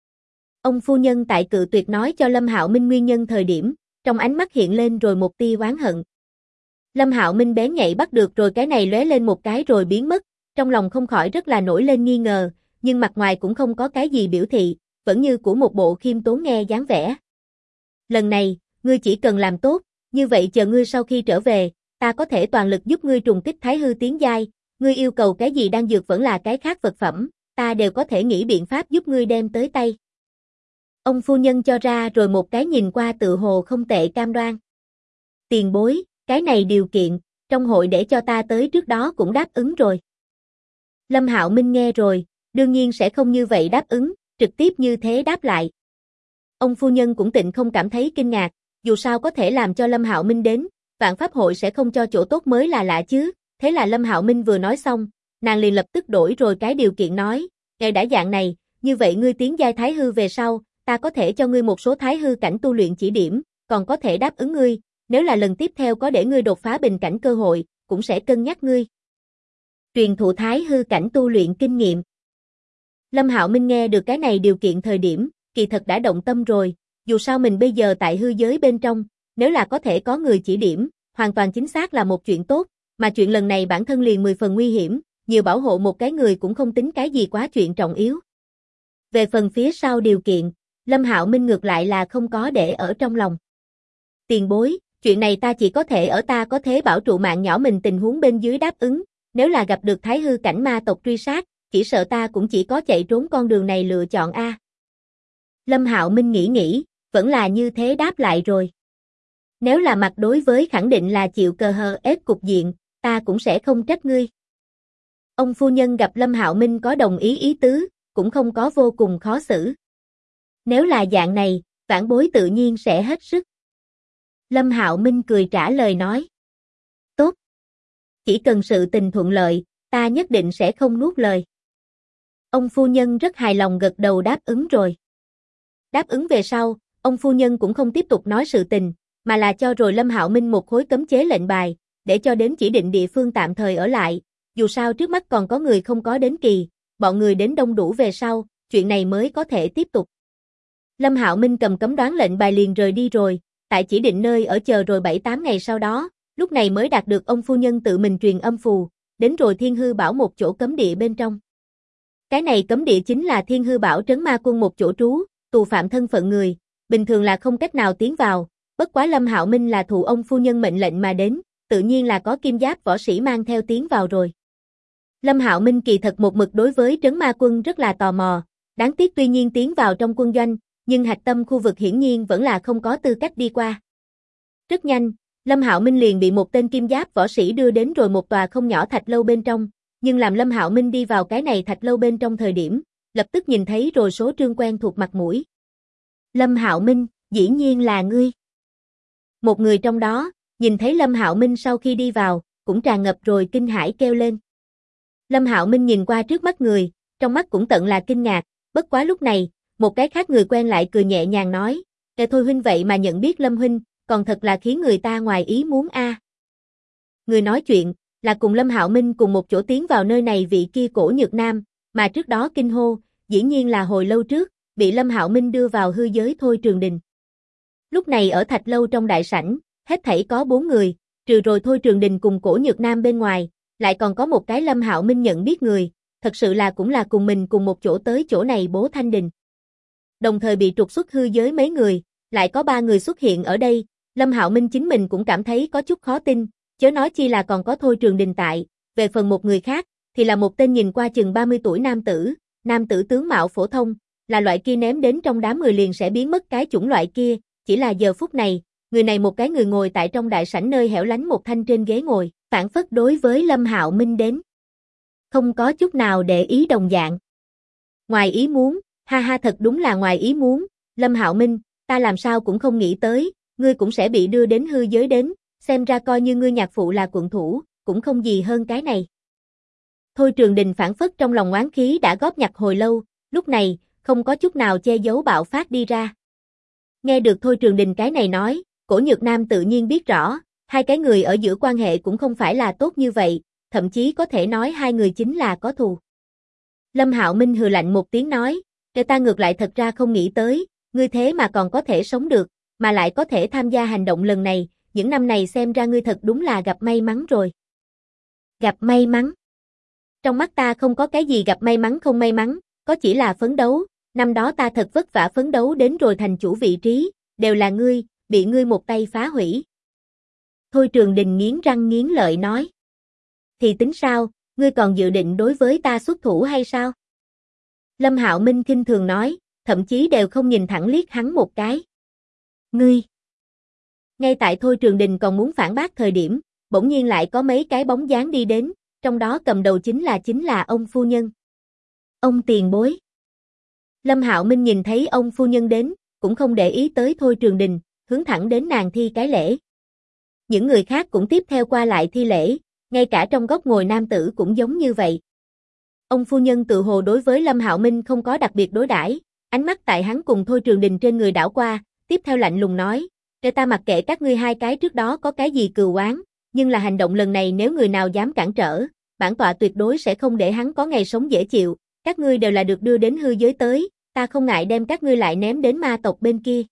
Ông phu nhân tại cự tuyệt nói cho Lâm Hạo Minh nguyên nhân thời điểm, trong ánh mắt hiện lên rồi một tia oán hận. Lâm Hạo Minh bén nhạy bắt được rồi cái này lóe lên một cái rồi biến mất, trong lòng không khỏi rất là nổi lên nghi ngờ, nhưng mặt ngoài cũng không có cái gì biểu thị, vẫn như của một bộ khiêm tốn nghe dáng vẻ. Lần này, ngươi chỉ cần làm tốt, như vậy chờ ngươi sau khi trở về, ta có thể toàn lực giúp ngươi trùng kích thái hư tiến giai, ngươi yêu cầu cái gì đan dược vẫn là cái khác vật phẩm, ta đều có thể nghĩ biện pháp giúp ngươi đem tới tay. Ông phu nhân cho ra rồi một cái nhìn qua tự hồ không tệ cam đoan. Tiền bối, cái này điều kiện, trong hội để cho ta tới trước đó cũng đáp ứng rồi. Lâm Hạo Minh nghe rồi, đương nhiên sẽ không như vậy đáp ứng, trực tiếp như thế đáp lại. Ông phu nhân cũng tịnh không cảm thấy kinh ngạc, dù sao có thể làm cho Lâm Hạo Minh đến, Vạn Pháp hội sẽ không cho chỗ tốt mới là lạ chứ, thế là Lâm Hạo Minh vừa nói xong, nàng liền lập tức đổi rồi cái điều kiện nói, ngài đã dạng này, như vậy ngươi tiến giai thái hư về sau, ta có thể cho ngươi một số thái hư cảnh tu luyện chỉ điểm, còn có thể đáp ứng ngươi, nếu là lần tiếp theo có để ngươi đột phá bình cảnh cơ hội, cũng sẽ cân nhắc ngươi. Truyền thụ thái hư cảnh tu luyện kinh nghiệm. Lâm Hạo Minh nghe được cái này điều kiện thời điểm, kỳ thật đã động tâm rồi, dù sao mình bây giờ tại hư giới bên trong, nếu là có thể có người chỉ điểm, hoàn toàn chính xác là một chuyện tốt, mà chuyện lần này bản thân liền 10 phần nguy hiểm, nhiều bảo hộ một cái người cũng không tính cái gì quá chuyện trọng yếu. Về phần phía sau điều kiện, Lâm Hạo Minh ngược lại là không có để ở trong lòng. Tiền bối, chuyện này ta chỉ có thể ở ta có thế bảo trụ mạng nhỏ mình tình huống bên dưới đáp ứng, nếu là gặp được thái hư cảnh ma tộc truy sát, chỉ sợ ta cũng chỉ có chạy trốn con đường này lựa chọn a. Lâm Hạo Minh nghĩ, vẫn là như thế đáp lại rồi. Nếu là mặt đối với khẳng định là chịu cờ hờ ép cục diện, ta cũng sẽ không trách ngươi. Ông phu nhân gặp Lâm Hạo Minh có đồng ý tứ, cũng không có vô cùng khó xử. Nếu là dạng này, vãn bối tự nhiên sẽ hết sức. Lâm Hạo Minh cười trả lời nói. Tốt. Chỉ cần sự tình thuận lợi, ta nhất định sẽ không nuốt lời. Ông phu nhân rất hài lòng gật đầu đáp ứng rồi. Đáp ứng về sau, ông phu nhân cũng không tiếp tục nói sự tình, mà là cho rồi Lâm Hạo Minh một khối cấm chế lệnh bài, để cho đến chỉ định địa phương tạm thời ở lại, dù sao trước mắt còn có người không có đến kỳ, bọn người đến đông đủ về sau, chuyện này mới có thể tiếp tục. Lâm Hạo Minh cầm cấm đoán lệnh bài liền rời đi rồi, tại chỉ định nơi ở chờ rồi 7-8 ngày sau đó, lúc này mới đạt được ông phu nhân tự mình truyền âm phù, đến rồi Thiên Hư Bảo một chỗ cấm địa bên trong. Cái này cấm địa chính là Thiên Hư Bảo trấn ma quân một chỗ trú, tù phạm thân phận người, bình thường là không cách nào tiến vào, bất quá Lâm Hạo Minh là thụ ông phu nhân mệnh lệnh mà đến, tự nhiên là có kim giáp võ sĩ mang theo tiến vào rồi. Lâm Hạo Minh kỳ thật một mực đối với trấn ma quân rất là tò mò, đáng tiếc tuy nhiên tiến vào trong quân doanh, nhưng hạch tâm khu vực hiển nhiên vẫn là không có tư cách đi qua. Rất nhanh, Lâm Hạo Minh liền bị một tên kim giáp võ sĩ đưa đến rồi một tòa không nhỏ thạch lâu bên trong, nhưng làm Lâm Hạo Minh đi vào cái này thạch lâu bên trong thời điểm, lập tức nhìn thấy rồi số trương quen thuộc mặt mũi. Lâm Hạo Minh, dĩ nhiên là ngươi. Một người trong đó, nhìn thấy Lâm Hạo Minh sau khi đi vào, cũng tràn ngập rồi kinh hãi kêu lên. Lâm Hạo Minh nhìn qua trước mắt người, trong mắt cũng tận là kinh ngạc, bất quá lúc này, một cái khác người quen lại cười nhẹ nhàng nói, "Kệ thôi huynh vậy mà nhận biết Lâm huynh, còn thật là khiến người ta ngoài ý muốn a." Người nói chuyện là cùng Lâm Hạo Minh cùng một chỗ tiến vào nơi này vị kia Cổ Nhược Nam, mà trước đó kinh hô, dĩ nhiên là hồi lâu trước, bị Lâm Hạo Minh đưa vào hư giới Thôi Trường Đình. Lúc này ở thạch lâu trong đại sảnh, hết thảy có 4 người, trừ rồi Thôi Trường Đình cùng Cổ Nhược Nam bên ngoài, lại còn có một cái Lâm Hạo Minh nhận biết người, thật sự là cũng là cùng mình cùng một chỗ tới chỗ này Bố Thanh Đình. Đồng thời bị trục xuất hư giới mấy người, lại có 3 người xuất hiện ở đây, Lâm Hạo Minh chính mình cũng cảm thấy có chút khó tin, chớ nói chi là còn có Thôi Trường Đình tại, về phần một người khác, thì là một tên nhìn qua chừng 30 tuổi nam tử tướng mạo phổ thông, là loại kia ném đến trong đám người liền sẽ biến mất cái chủng loại kia, chỉ là giờ phút này, người này một cái người ngồi tại trong đại sảnh nơi hẻo lánh một thanh trên ghế ngồi, phản phất đối với Lâm Hạo Minh đến. Không có chút nào để ý đồng dạng. Ngoài ý muốn, ha ha thật đúng là ngoài ý muốn, Lâm Hạo Minh, ta làm sao cũng không nghĩ tới, ngươi cũng sẽ bị đưa đến hư giới đến, xem ra coi như ngươi nhạc phụ là quận thủ, cũng không gì hơn cái này. Thôi Trường Đình phản phất trong lòng oán khí đã góp nhặt hồi lâu, lúc này, không có chút nào che giấu bạo phát đi ra. Nghe được Thôi Trường Đình cái này nói, Cổ Nhược Nam tự nhiên biết rõ, hai cái người ở giữa quan hệ cũng không phải là tốt như vậy, thậm chí có thể nói hai người chính là có thù. Lâm Hạo Minh hừ lạnh một tiếng nói, "Để ta ngược lại thật ra không nghĩ tới, ngươi thế mà còn có thể sống được, mà lại có thể tham gia hành động lần này, những năm này xem ra ngươi thật đúng là gặp may mắn rồi." Gặp may mắn? Trong mắt ta không có cái gì gặp may mắn không may mắn, có chỉ là phấn đấu, năm đó ta thật vất vả phấn đấu đến rồi thành chủ vị trí, đều là ngươi, bị ngươi một tay phá hủy. Thôi Trường Đình nghiến răng nghiến lợi nói. Thì tính sao, ngươi còn dự định đối với ta xuất thủ hay sao? Lâm Hạo Minh khinh thường nói, thậm chí đều không nhìn thẳng liếc hắn một cái. Ngươi! Ngay tại Thôi Trường Đình còn muốn phản bác thời điểm, bỗng nhiên lại có mấy cái bóng dáng đi đến, trong đó cầm đầu chính là ông phu nhân. Ông tiền bối. Lâm Hạo Minh nhìn thấy ông phu nhân đến, cũng không để ý tới Thôi Trường Đình, hướng thẳng đến nàng thi cái lễ. Những người khác cũng tiếp theo qua lại thi lễ, ngay cả trong góc ngồi nam tử cũng giống như vậy. Ông phu nhân tự hồ đối với Lâm Hạo Minh không có đặc biệt đối đãi, ánh mắt tại hắn cùng Thôi Trường Đình trên người đảo qua, tiếp theo lạnh lùng nói, "Để ta mặc kệ các ngươi hai cái trước đó có cái gì cừu oán, nhưng là hành động lần này nếu người nào dám cản trở, bản tọa tuyệt đối sẽ không để hắn có ngày sống dễ chịu, các ngươi đều là được đưa đến hư giới tới, ta không ngại đem các ngươi lại ném đến ma tộc bên kia."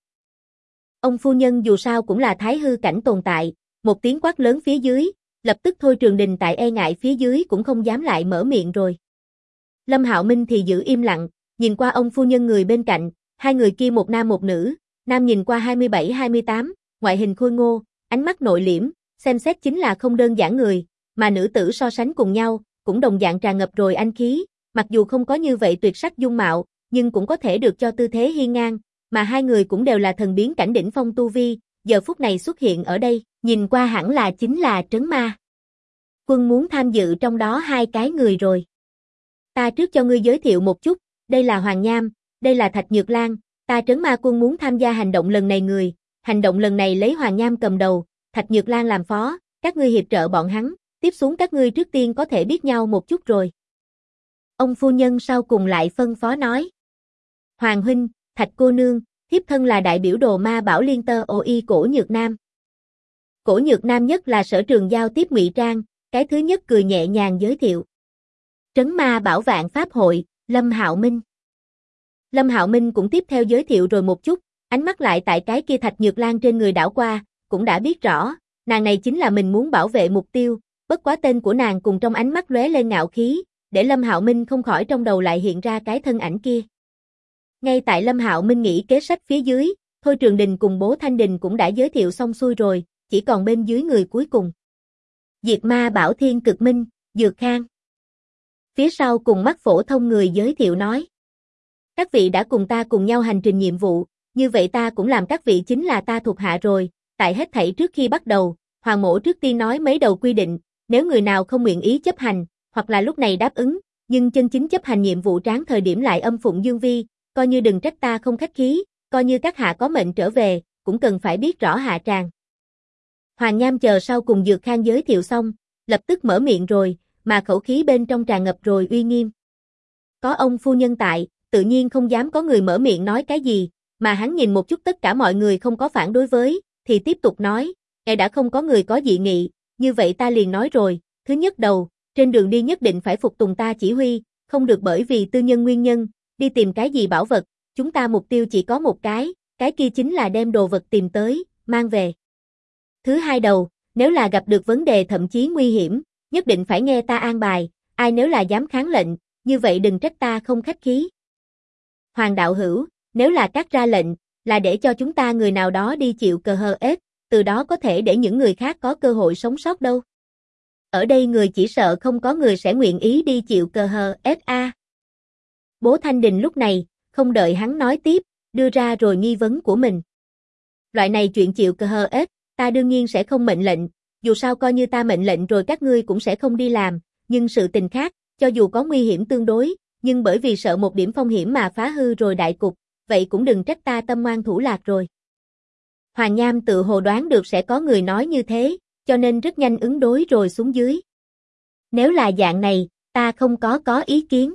Ông phu nhân dù sao cũng là thái hư cảnh tồn tại, một tiếng quát lớn phía dưới, lập tức Thôi Trường Đình tại e ngại phía dưới cũng không dám lại mở miệng rồi. Lâm Hạo Minh thì giữ im lặng, nhìn qua ông phu nhân người bên cạnh, hai người kia một nam một nữ, nam nhìn qua 27-28, ngoại hình khôi ngô, ánh mắt nội liễm, xem xét chính là không đơn giản người, mà nữ tử so sánh cùng nhau, cũng đồng dạng tràn ngập rồi anh khí, mặc dù không có như vậy tuyệt sắc dung mạo, nhưng cũng có thể được cho tư thế hiên ngang, mà hai người cũng đều là thần biến cảnh đỉnh phong tu vi, giờ phút này xuất hiện ở đây, nhìn qua hẳn là chính là Trấn Ma Quân muốn tham dự trong đó hai cái người rồi. Ta trước cho ngươi giới thiệu một chút, đây là Hoàng Nham, đây là Thạch Nhược Lan, ta Trấn Ma Quân muốn tham gia hành động lần này người, hành động lần này lấy Hoàng Nham cầm đầu, Thạch Nhược Lan làm phó, các ngươi hiệp trợ bọn hắn, tiếp xuống các ngươi trước tiên có thể biết nhau một chút rồi. Ông phu nhân sau cùng lại phân phó nói. Hoàng huynh, Thạch cô nương, thiếp thân là đại biểu Đồ Ma Bảo Liên Tơ OI Cổ Nhược Nam. Cổ Nhược Nam nhất là sở trường giao tiếp ngụy trang, cái thứ nhất cười nhẹ nhàng giới thiệu. Trấn Ma Bảo Vạn Pháp Hội, Lâm Hạo Minh. Lâm Hạo Minh cũng tiếp theo giới thiệu rồi một chút, ánh mắt lại tại cái kia Thạch Nhược Lan trên người đảo qua, cũng đã biết rõ, nàng này chính là mình muốn bảo vệ mục tiêu, bất quá tên của nàng cùng trong ánh mắt lóe lên ngạo khí, để Lâm Hạo Minh không khỏi trong đầu lại hiện ra cái thân ảnh kia. Ngay tại Lâm Hạo Minh nghĩ kế sách phía dưới, Thôi Trường Đình cùng Bố Thanh Đình cũng đã giới thiệu xong xuôi rồi, chỉ còn bên dưới người cuối cùng. Diệt Ma Bảo Thiên Cực Minh, Dược Khang. Phía sau cùng mắt phổ thông người giới thiệu nói. Các vị đã cùng ta cùng nhau hành trình nhiệm vụ, như vậy ta cũng làm các vị chính là ta thuộc hạ rồi, tại hết thảy trước khi bắt đầu, Hoàng mỗ trước tiên nói mấy đầu quy định, nếu người nào không nguyện ý chấp hành, hoặc là lúc này đáp ứng, nhưng chân chính chấp hành nhiệm vụ tráng thời điểm lại âm phụng dương vi, coi như đừng trách ta không khách khí, coi như các hạ có mệnh trở về, cũng cần phải biết rõ hạ tràng. Hoàng Nham chờ sau cùng Dược Khang giới thiệu xong, lập tức mở miệng rồi, mà khẩu khí bên trong tràn ngập rồi uy nghiêm. Có ông phu nhân tại, tự nhiên không dám có người mở miệng nói cái gì, mà hắn nhìn một chút tất cả mọi người không có phản đối với, thì tiếp tục nói, ngài đã không có người có dị nghị, như vậy ta liền nói rồi, thứ nhất đầu, trên đường đi nhất định phải phục tùng ta chỉ huy, không được bởi vì tư nhân nguyên nhân, đi tìm cái gì bảo vật, chúng ta mục tiêu chỉ có một cái kia chính là đem đồ vật tìm tới, mang về. Thứ hai đầu, nếu là gặp được vấn đề thậm chí nguy hiểm, nhất định phải nghe ta an bài, ai nếu là dám kháng lệnh, như vậy đừng trách ta không khách khí. Hoàng đạo hữu, nếu là các ra lệnh, là để cho chúng ta người nào đó đi chịu cờ hờ ết, từ đó có thể để những người khác có cơ hội sống sót đâu. Ở đây người chỉ sợ không có người sẽ nguyện ý đi chịu cờ hờ ết a. Bố Thanh Đình lúc này, không đợi hắn nói tiếp, đưa ra rồi nghi vấn của mình. Loại này chuyện chịu cờ hờ ết, ta đương nhiên sẽ không mệnh lệnh, dù sao coi như ta mệnh lệnh rồi các ngươi cũng sẽ không đi làm, nhưng sự tình khác, cho dù có nguy hiểm tương đối, nhưng bởi vì sợ một điểm phong hiểm mà phá hư rồi đại cục, vậy cũng đừng trách ta tâm ngoan thủ lạc rồi. Hoàng Nham tự hồ đoán được sẽ có người nói như thế, cho nên rất nhanh ứng đối rồi xuống dưới. Nếu là dạng này, ta không có ý kiến.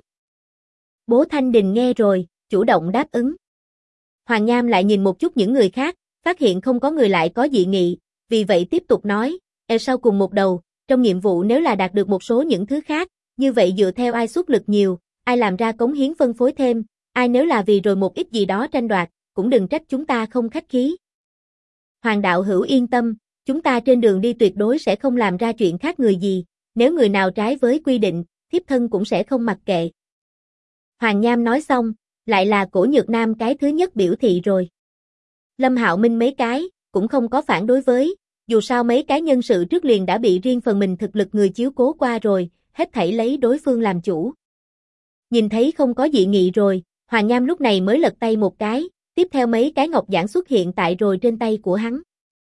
Bố Thanh Đình nghe rồi, chủ động đáp ứng. Hoàng Nham lại nhìn một chút những người khác, phát hiện không có người lại có dị nghị, vì vậy tiếp tục nói, sau cùng một đầu, trong nhiệm vụ nếu là đạt được một số những thứ khác, như vậy dựa theo ai xuất lực nhiều, ai làm ra cống hiến phân phối thêm, ai nếu là vì rồi một ít gì đó tranh đoạt, cũng đừng trách chúng ta không khách khí. Hoàng đạo hữu yên tâm, chúng ta trên đường đi tuyệt đối sẽ không làm ra chuyện khác người gì, nếu người nào trái với quy định, thiếp thân cũng sẽ không mặc kệ. Hoàng Nham nói xong, lại là Cổ Nhược Nam cái thứ nhất biểu thị rồi. Lâm Hạo Minh mấy cái, cũng không có phản đối với, dù sao mấy cái nhân sự trước liền đã bị riêng phần mình thực lực người chiếu cố qua rồi, hết thảy lấy đối phương làm chủ. Nhìn thấy không có dị nghị rồi, Hoàng Nham lúc này mới lật tay một cái, tiếp theo mấy cái ngọc giản xuất hiện tại rồi trên tay của hắn.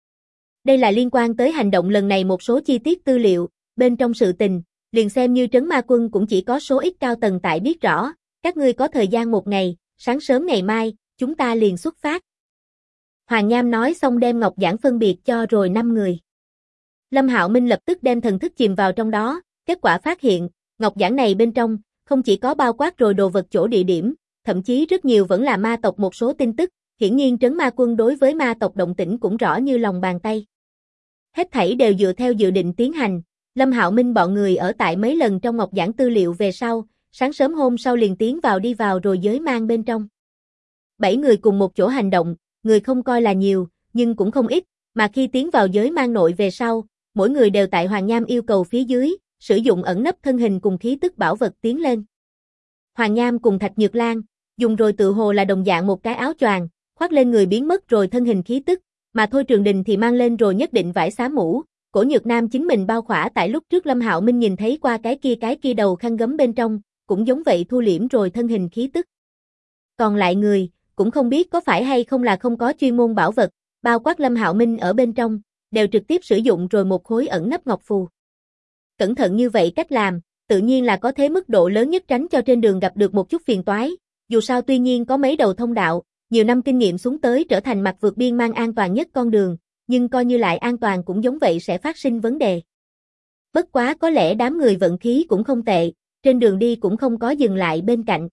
Đây là liên quan tới hành động lần này một số chi tiết tư liệu, bên trong sự tình, liền xem như Trấn Ma Quân cũng chỉ có số ít cao tầng tại biết rõ, các ngươi có thời gian một ngày, sáng sớm ngày mai, chúng ta liền xuất phát. Hoàng Nham nói xong đem ngọc giản phân biệt cho rồi 5 người. Lâm Hạo Minh lập tức đem thần thức chìm vào trong đó, kết quả phát hiện, ngọc giản này bên trong, không chỉ có bao quát rồi đồ vật chỗ địa điểm, thậm chí rất nhiều vẫn là ma tộc một số tin tức, hiển nhiên Trấn Ma Quân đối với ma tộc động tĩnh cũng rõ như lòng bàn tay. Hết thảy đều dựa theo dự định tiến hành, Lâm Hạo Minh bọn người ở tại mấy lần trong ngọc giản tư liệu về sau, sáng sớm hôm sau liền tiến vào đi vào rồi giới mang bên trong. 7 người cùng một chỗ hành động, người không coi là nhiều, nhưng cũng không ít, mà khi tiến vào giới mang nội về sau, mỗi người đều tại Hoàng Nham yêu cầu phía dưới, sử dụng ẩn nấp thân hình cùng khí tức bảo vật tiến lên. Hoàng Nham cùng Thạch Nhược Lan, dùng rồi tự hồ là đồng dạng một cái áo choàng, khoác lên người biến mất rồi thân hình khí tức, mà Thôi Trường Đình thì mang lên rồi nhất định vải xám mũ, Cổ Nhược Nam chính mình bao khỏa tại lúc trước Lâm Hạo Minh nhìn thấy qua cái kia đầu khăn gấm bên trong, cũng giống vậy thu liễm rồi thân hình khí tức. Còn lại người, cũng không biết có phải hay không là không có chuyên môn bảo vật, bao quát Lâm Hạo Minh ở bên trong, đều trực tiếp sử dụng rồi một khối ẩn nấp ngọc phù. Cẩn thận như vậy cách làm, tự nhiên là có thế mức độ lớn nhất tránh cho trên đường gặp được một chút phiền toái, dù sao tuy nhiên có mấy đầu thông đạo, nhiều năm kinh nghiệm xuống tới trở thành mặt vượt biên mang an toàn nhất con đường, nhưng coi như lại an toàn cũng giống vậy sẽ phát sinh vấn đề. Bất quá có lẽ đám người vận khí cũng không tệ, trên đường đi cũng không có dừng lại bên cạnh.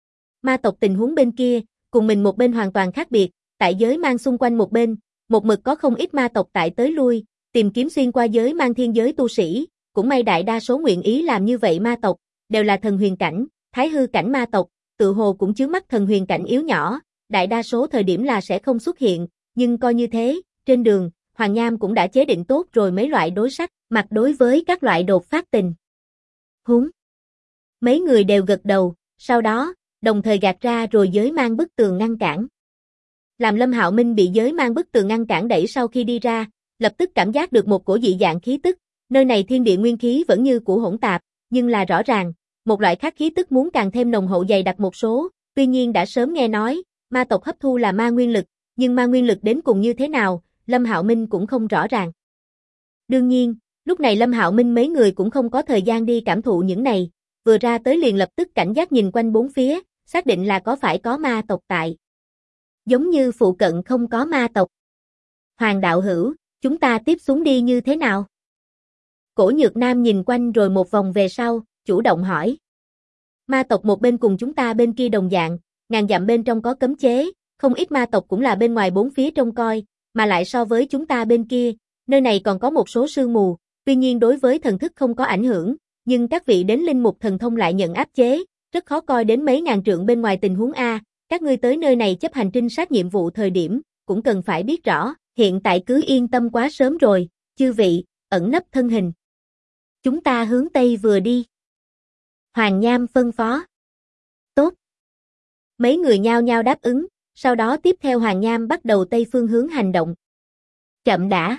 Ma tộc tình huống bên kia, cùng mình một bên hoàn toàn khác biệt, tại giới mang xung quanh một bên, một mực có không ít ma tộc tại tới lui, tìm kiếm xuyên qua giới mang thiên giới tu sĩ, cũng may đại đa số nguyện ý làm như vậy ma tộc, đều là thần huyền cảnh, thái hư cảnh ma tộc, tự hồ cũng chứa mắt thần huyền cảnh yếu nhỏ, đại đa số thời điểm là sẽ không xuất hiện, nhưng coi như thế, trên đường, Hoàng Nham cũng đã chế định tốt rồi mấy loại đối sách, mặt đối với các loại đột phát tình huống. Mấy người đều gật đầu, sau đó, đồng thời gạt ra rồi giới mang bức tường ngăn cản. Làm Lâm Hạo Minh bị giới mang bức tường ngăn cản đẩy sau khi đi ra, lập tức cảm giác được một cổ dị dạng khí tức, nơi này thiên địa nguyên khí vẫn như cũ hỗn tạp, nhưng là rõ ràng, một loại khác khí tức muốn càng thêm nồng hậu dày đặc một số, tuy nhiên đã sớm nghe nói, ma tộc hấp thu là ma nguyên lực, nhưng ma nguyên lực đến cùng như thế nào, Lâm Hạo Minh cũng không rõ ràng. Đương nhiên, lúc này Lâm Hạo Minh mấy người cũng không có thời gian đi cảm thụ những này, vừa ra tới liền lập tức cảnh giác nhìn quanh bốn phía, xác định là có phải có ma tộc tại. Giống như phụ cận không có ma tộc. Hoàng đạo hữu, chúng ta tiếp xuống đi như thế nào? Cổ Nhược Nam nhìn quanh rồi một vòng về sau, chủ động hỏi. Ma tộc một bên cùng chúng ta bên kia đồng dạng, ngàn dặm bên trong có cấm chế, không ít ma tộc cũng là bên ngoài bốn phía trông coi, mà lại so với chúng ta bên kia, nơi này còn có một số sương mù, tuy nhiên đối với thần thức không có ảnh hưởng, nhưng các vị đến linh mục thần thông lại nhận áp chế, rất khó coi đến mấy ngàn trượng bên ngoài tình huống A, các ngươi tới nơi này chấp hành trinh sát nhiệm vụ thời điểm, cũng cần phải biết rõ, hiện tại cứ yên tâm quá sớm rồi, chư vị, ẩn nấp thân hình. Chúng ta hướng Tây vừa đi. Hoàng Nham phân phó. Tốt. Mấy người nhao nhao đáp ứng, sau đó tiếp theo Hoàng Nham bắt đầu Tây phương hướng hành động. Chậm đã.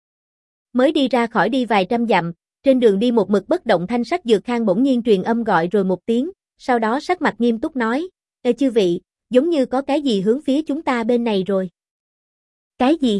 Mới đi ra khỏi đi vài trăm dặm, trên đường đi một mực bất động Thanh Sắc Dược Khang bỗng nhiên truyền âm gọi rồi một tiếng, sau đó sắc mặt nghiêm túc nói, ê chư vị, giống như có cái gì hướng phía chúng ta bên này rồi. Cái gì?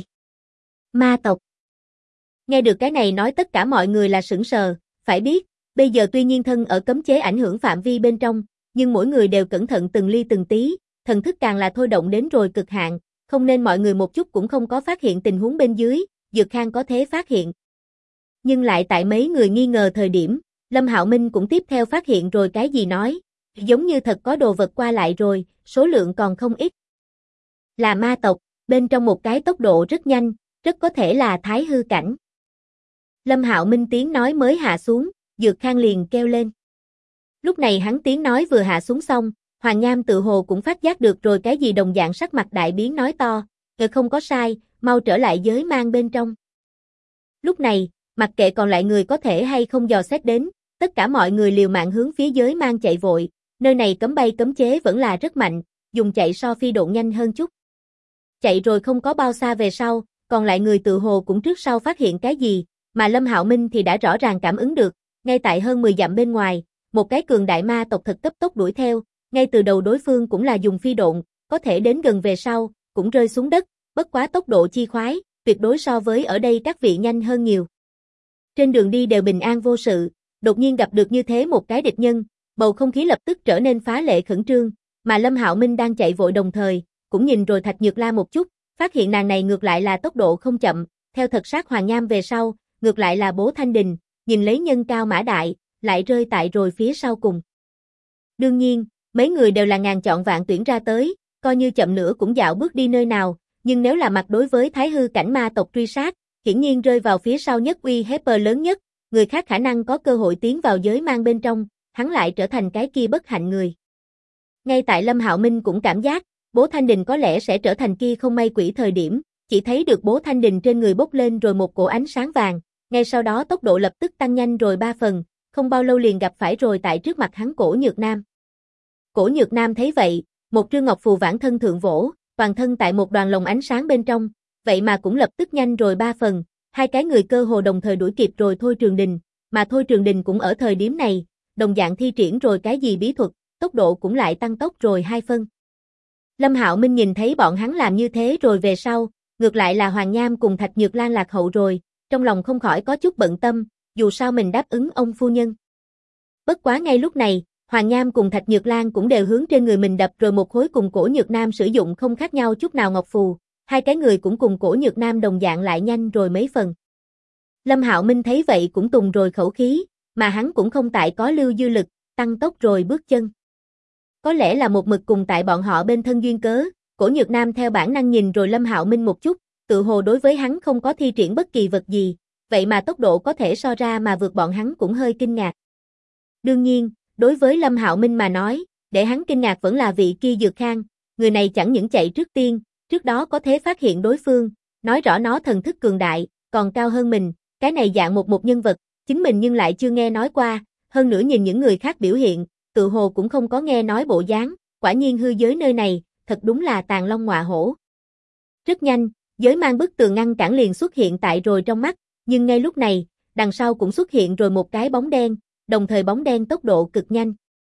Ma tộc? Nghe được cái này nói tất cả mọi người là sững sờ, phải biết, bây giờ tuy nhiên thân ở cấm chế ảnh hưởng phạm vi bên trong, nhưng mỗi người đều cẩn thận từng ly từng tí, thần thức càng là thôi động đến rồi cực hạn, không nên mọi người một chút cũng không có phát hiện tình huống bên dưới, Dược Khang có thế phát hiện. Nhưng lại tại mấy người nghi ngờ thời điểm, Lâm Hạo Minh cũng tiếp theo phát hiện rồi cái gì nói, giống như thật có đồ vật qua lại rồi, số lượng còn không ít. Là ma tộc, bên trong một cái tốc độ rất nhanh, rất có thể là thái hư cảnh. Lâm Hạo Minh tiếng nói mới hạ xuống, Dược Khang liền kêu lên. Lúc này hắn tiếng nói vừa hạ xuống xong, Hoàng Nham tự hồ cũng phát giác được rồi cái gì đồng dạng sắc mặt đại biến nói to, không có sai, mau trở lại giới mang bên trong. Lúc này, mặc kệ còn lại người có thể hay không dò xét đến, tất cả mọi người liều mạng hướng phía giới mang chạy vội, nơi này cấm bay cấm chế vẫn là rất mạnh, dùng chạy so phi độ nhanh hơn chút. Chạy rồi không có bao xa về sau, còn lại người tự hồ cũng trước sau phát hiện cái gì, mà Lâm Hạo Minh thì đã rõ ràng cảm ứng được, ngay tại hơn 10 dặm bên ngoài, một cái cường đại ma tộc thật cấp tốc đuổi theo, ngay từ đầu đối phương cũng là dùng phi độn, có thể đến gần về sau, cũng rơi xuống đất, bất quá tốc độ chi khoái, tuyệt đối so với ở đây các vị nhanh hơn nhiều. Trên đường đi đều bình an vô sự, đột nhiên gặp được như thế một cái địch nhân, bầu không khí lập tức trở nên phá lệ khẩn trương, mà Lâm Hạo Minh đang chạy vội đồng thời, cũng nhìn rồi Thạch Nhược La một chút, phát hiện nàng này ngược lại là tốc độ không chậm, theo thật sát Hoàng Nham về sau, ngược lại là Bố Thanh Đình, nhìn lấy nhân cao mã đại, lại rơi tại rồi phía sau cùng. Đương nhiên, mấy người đều là ngàn chọn vạn tuyển ra tới, coi như chậm nữa cũng dạo bước đi nơi nào, nhưng nếu là mặt đối với thái hư cảnh ma tộc truy sát, hiển nhiên rơi vào phía sau nhất uy hiếp lớn nhất, người khác khả năng có cơ hội tiến vào giới mang bên trong, hắn lại trở thành cái kia bất hạnh người. Ngay tại Lâm Hạo Minh cũng cảm giác, Bố Thanh Đình có lẽ sẽ trở thành kia không may quỷ thời điểm, chỉ thấy được Bố Thanh Đình trên người bốc lên rồi một cổ ánh sáng vàng, ngay sau đó tốc độ lập tức tăng nhanh rồi 3 phần, không bao lâu liền gặp phải rồi tại trước mặt hắn Cổ Nhược Nam. Cổ Nhược Nam thấy vậy, một trương ngọc phù vãn thân thượng vỗ, toàn thân tại một đoàn lồng ánh sáng bên trong, vậy mà cũng lập tức nhanh rồi 3 phần, hai cái người cơ hồ đồng thời đuổi kịp rồi Thôi Trường Đình, mà Thôi Trường Đình cũng ở thời điểm này, đồng dạng thi triển rồi cái gì bí thuật, tốc độ cũng lại tăng tốc rồi 2 phân. Lâm Hạo Minh nhìn thấy bọn hắn làm như thế rồi về sau, ngược lại là Hoàng Nham cùng Thạch Nhược Lan lạc hậu rồi, trong lòng không khỏi có chút bận tâm, dù sao mình đáp ứng ông phu nhân. Bất quá ngay lúc này, Hoàng Nham cùng Thạch Nhược Lan cũng đều hướng trên người mình đập rồi một khối cùng Cổ Nhược Nam sử dụng không khác nhau chút nào ngọc phù, hai cái người cũng cùng Cổ Nhược Nam đồng dạng lại nhanh rồi mấy phần. Lâm Hạo Minh thấy vậy cũng tùng rồi khẩu khí, mà hắn cũng không tại có lưu dư lực, tăng tốc rồi bước chân. Có lẽ là một mực cùng tại bọn họ bên thân duyên cớ, Cổ Nhược Nam theo bản năng nhìn rồi Lâm Hạo Minh một chút, tự hồ đối với hắn không có thi triển bất kỳ vật gì, vậy mà tốc độ có thể so ra mà vượt bọn hắn cũng hơi kinh ngạc. Đương nhiên, đối với Lâm Hạo Minh mà nói, để hắn kinh ngạc vẫn là vị kia Dược Khang, người này chẳng những chạy trước tiên, trước đó có thể phát hiện đối phương, nói rõ nó thần thức cường đại, còn cao hơn mình, cái này dạng một nhân vật, chính mình nhưng lại chưa nghe nói qua, hơn nữa nhìn những người khác biểu hiện, tự hồ cũng không có nghe nói bộ dáng, quả nhiên hư giới nơi này, thật đúng là tàng long ngọa hổ. Rất nhanh, giới mang bức tường ngăn cản liền xuất hiện tại rồi trong mắt, nhưng ngay lúc này, đằng sau cũng xuất hiện rồi một cái bóng đen, đồng thời bóng đen tốc độ cực nhanh.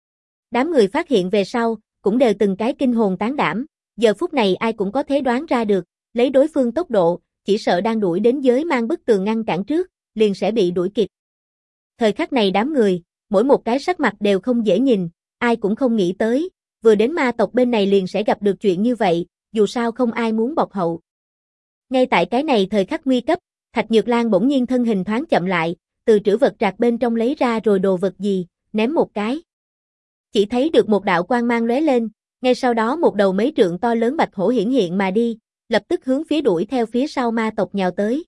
Đám người phát hiện về sau, cũng đều từng cái kinh hồn tán đảm, giờ phút này ai cũng có thể đoán ra được, lấy đối phương tốc độ, chỉ sợ đang đuổi đến giới mang bức tường ngăn cản trước, liền sẽ bị đuổi kịp. Thời khắc này đám người, mỗi một cái sắc mặt đều không dễ nhìn, ai cũng không nghĩ tới, vừa đến ma tộc bên này liền sẽ gặp được chuyện như vậy, dù sao không ai muốn bọc hậu. Ngay tại cái này thời khắc nguy cấp, Thạch Nhược Lan bỗng nhiên thân hình thoáng chậm lại, từ trữ vật trạc bên trong lấy ra rồi đồ vật gì, ném một cái. Chỉ thấy được một đạo quang mang lóe lên, ngay sau đó một đầu mấy trượng to lớn bạch hổ hiển hiện mà đi, lập tức hướng phía đuổi theo phía sau ma tộc nhào tới.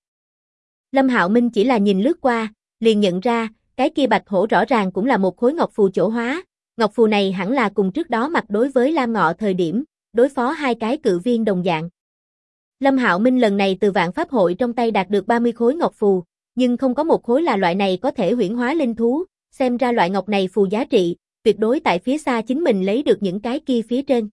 Lâm Hạo Minh chỉ là nhìn lướt qua, liền nhận ra, cái kia bạch hổ rõ ràng cũng là một khối ngọc phù chỗ hóa, ngọc phù này hẳn là cùng trước đó mặt đối với Lam Ngọ thời điểm, đối phó hai cái cự viên đồng dạng. Lâm Hạo Minh lần này từ Vạn Pháp Hội trong tay đạt được 30 khối ngọc phù, nhưng không có một khối là loại này có thể huyễn hóa linh thú, xem ra loại ngọc này phù giá trị, tuyệt đối tại phía xa chính mình lấy được những cái kia phía trên.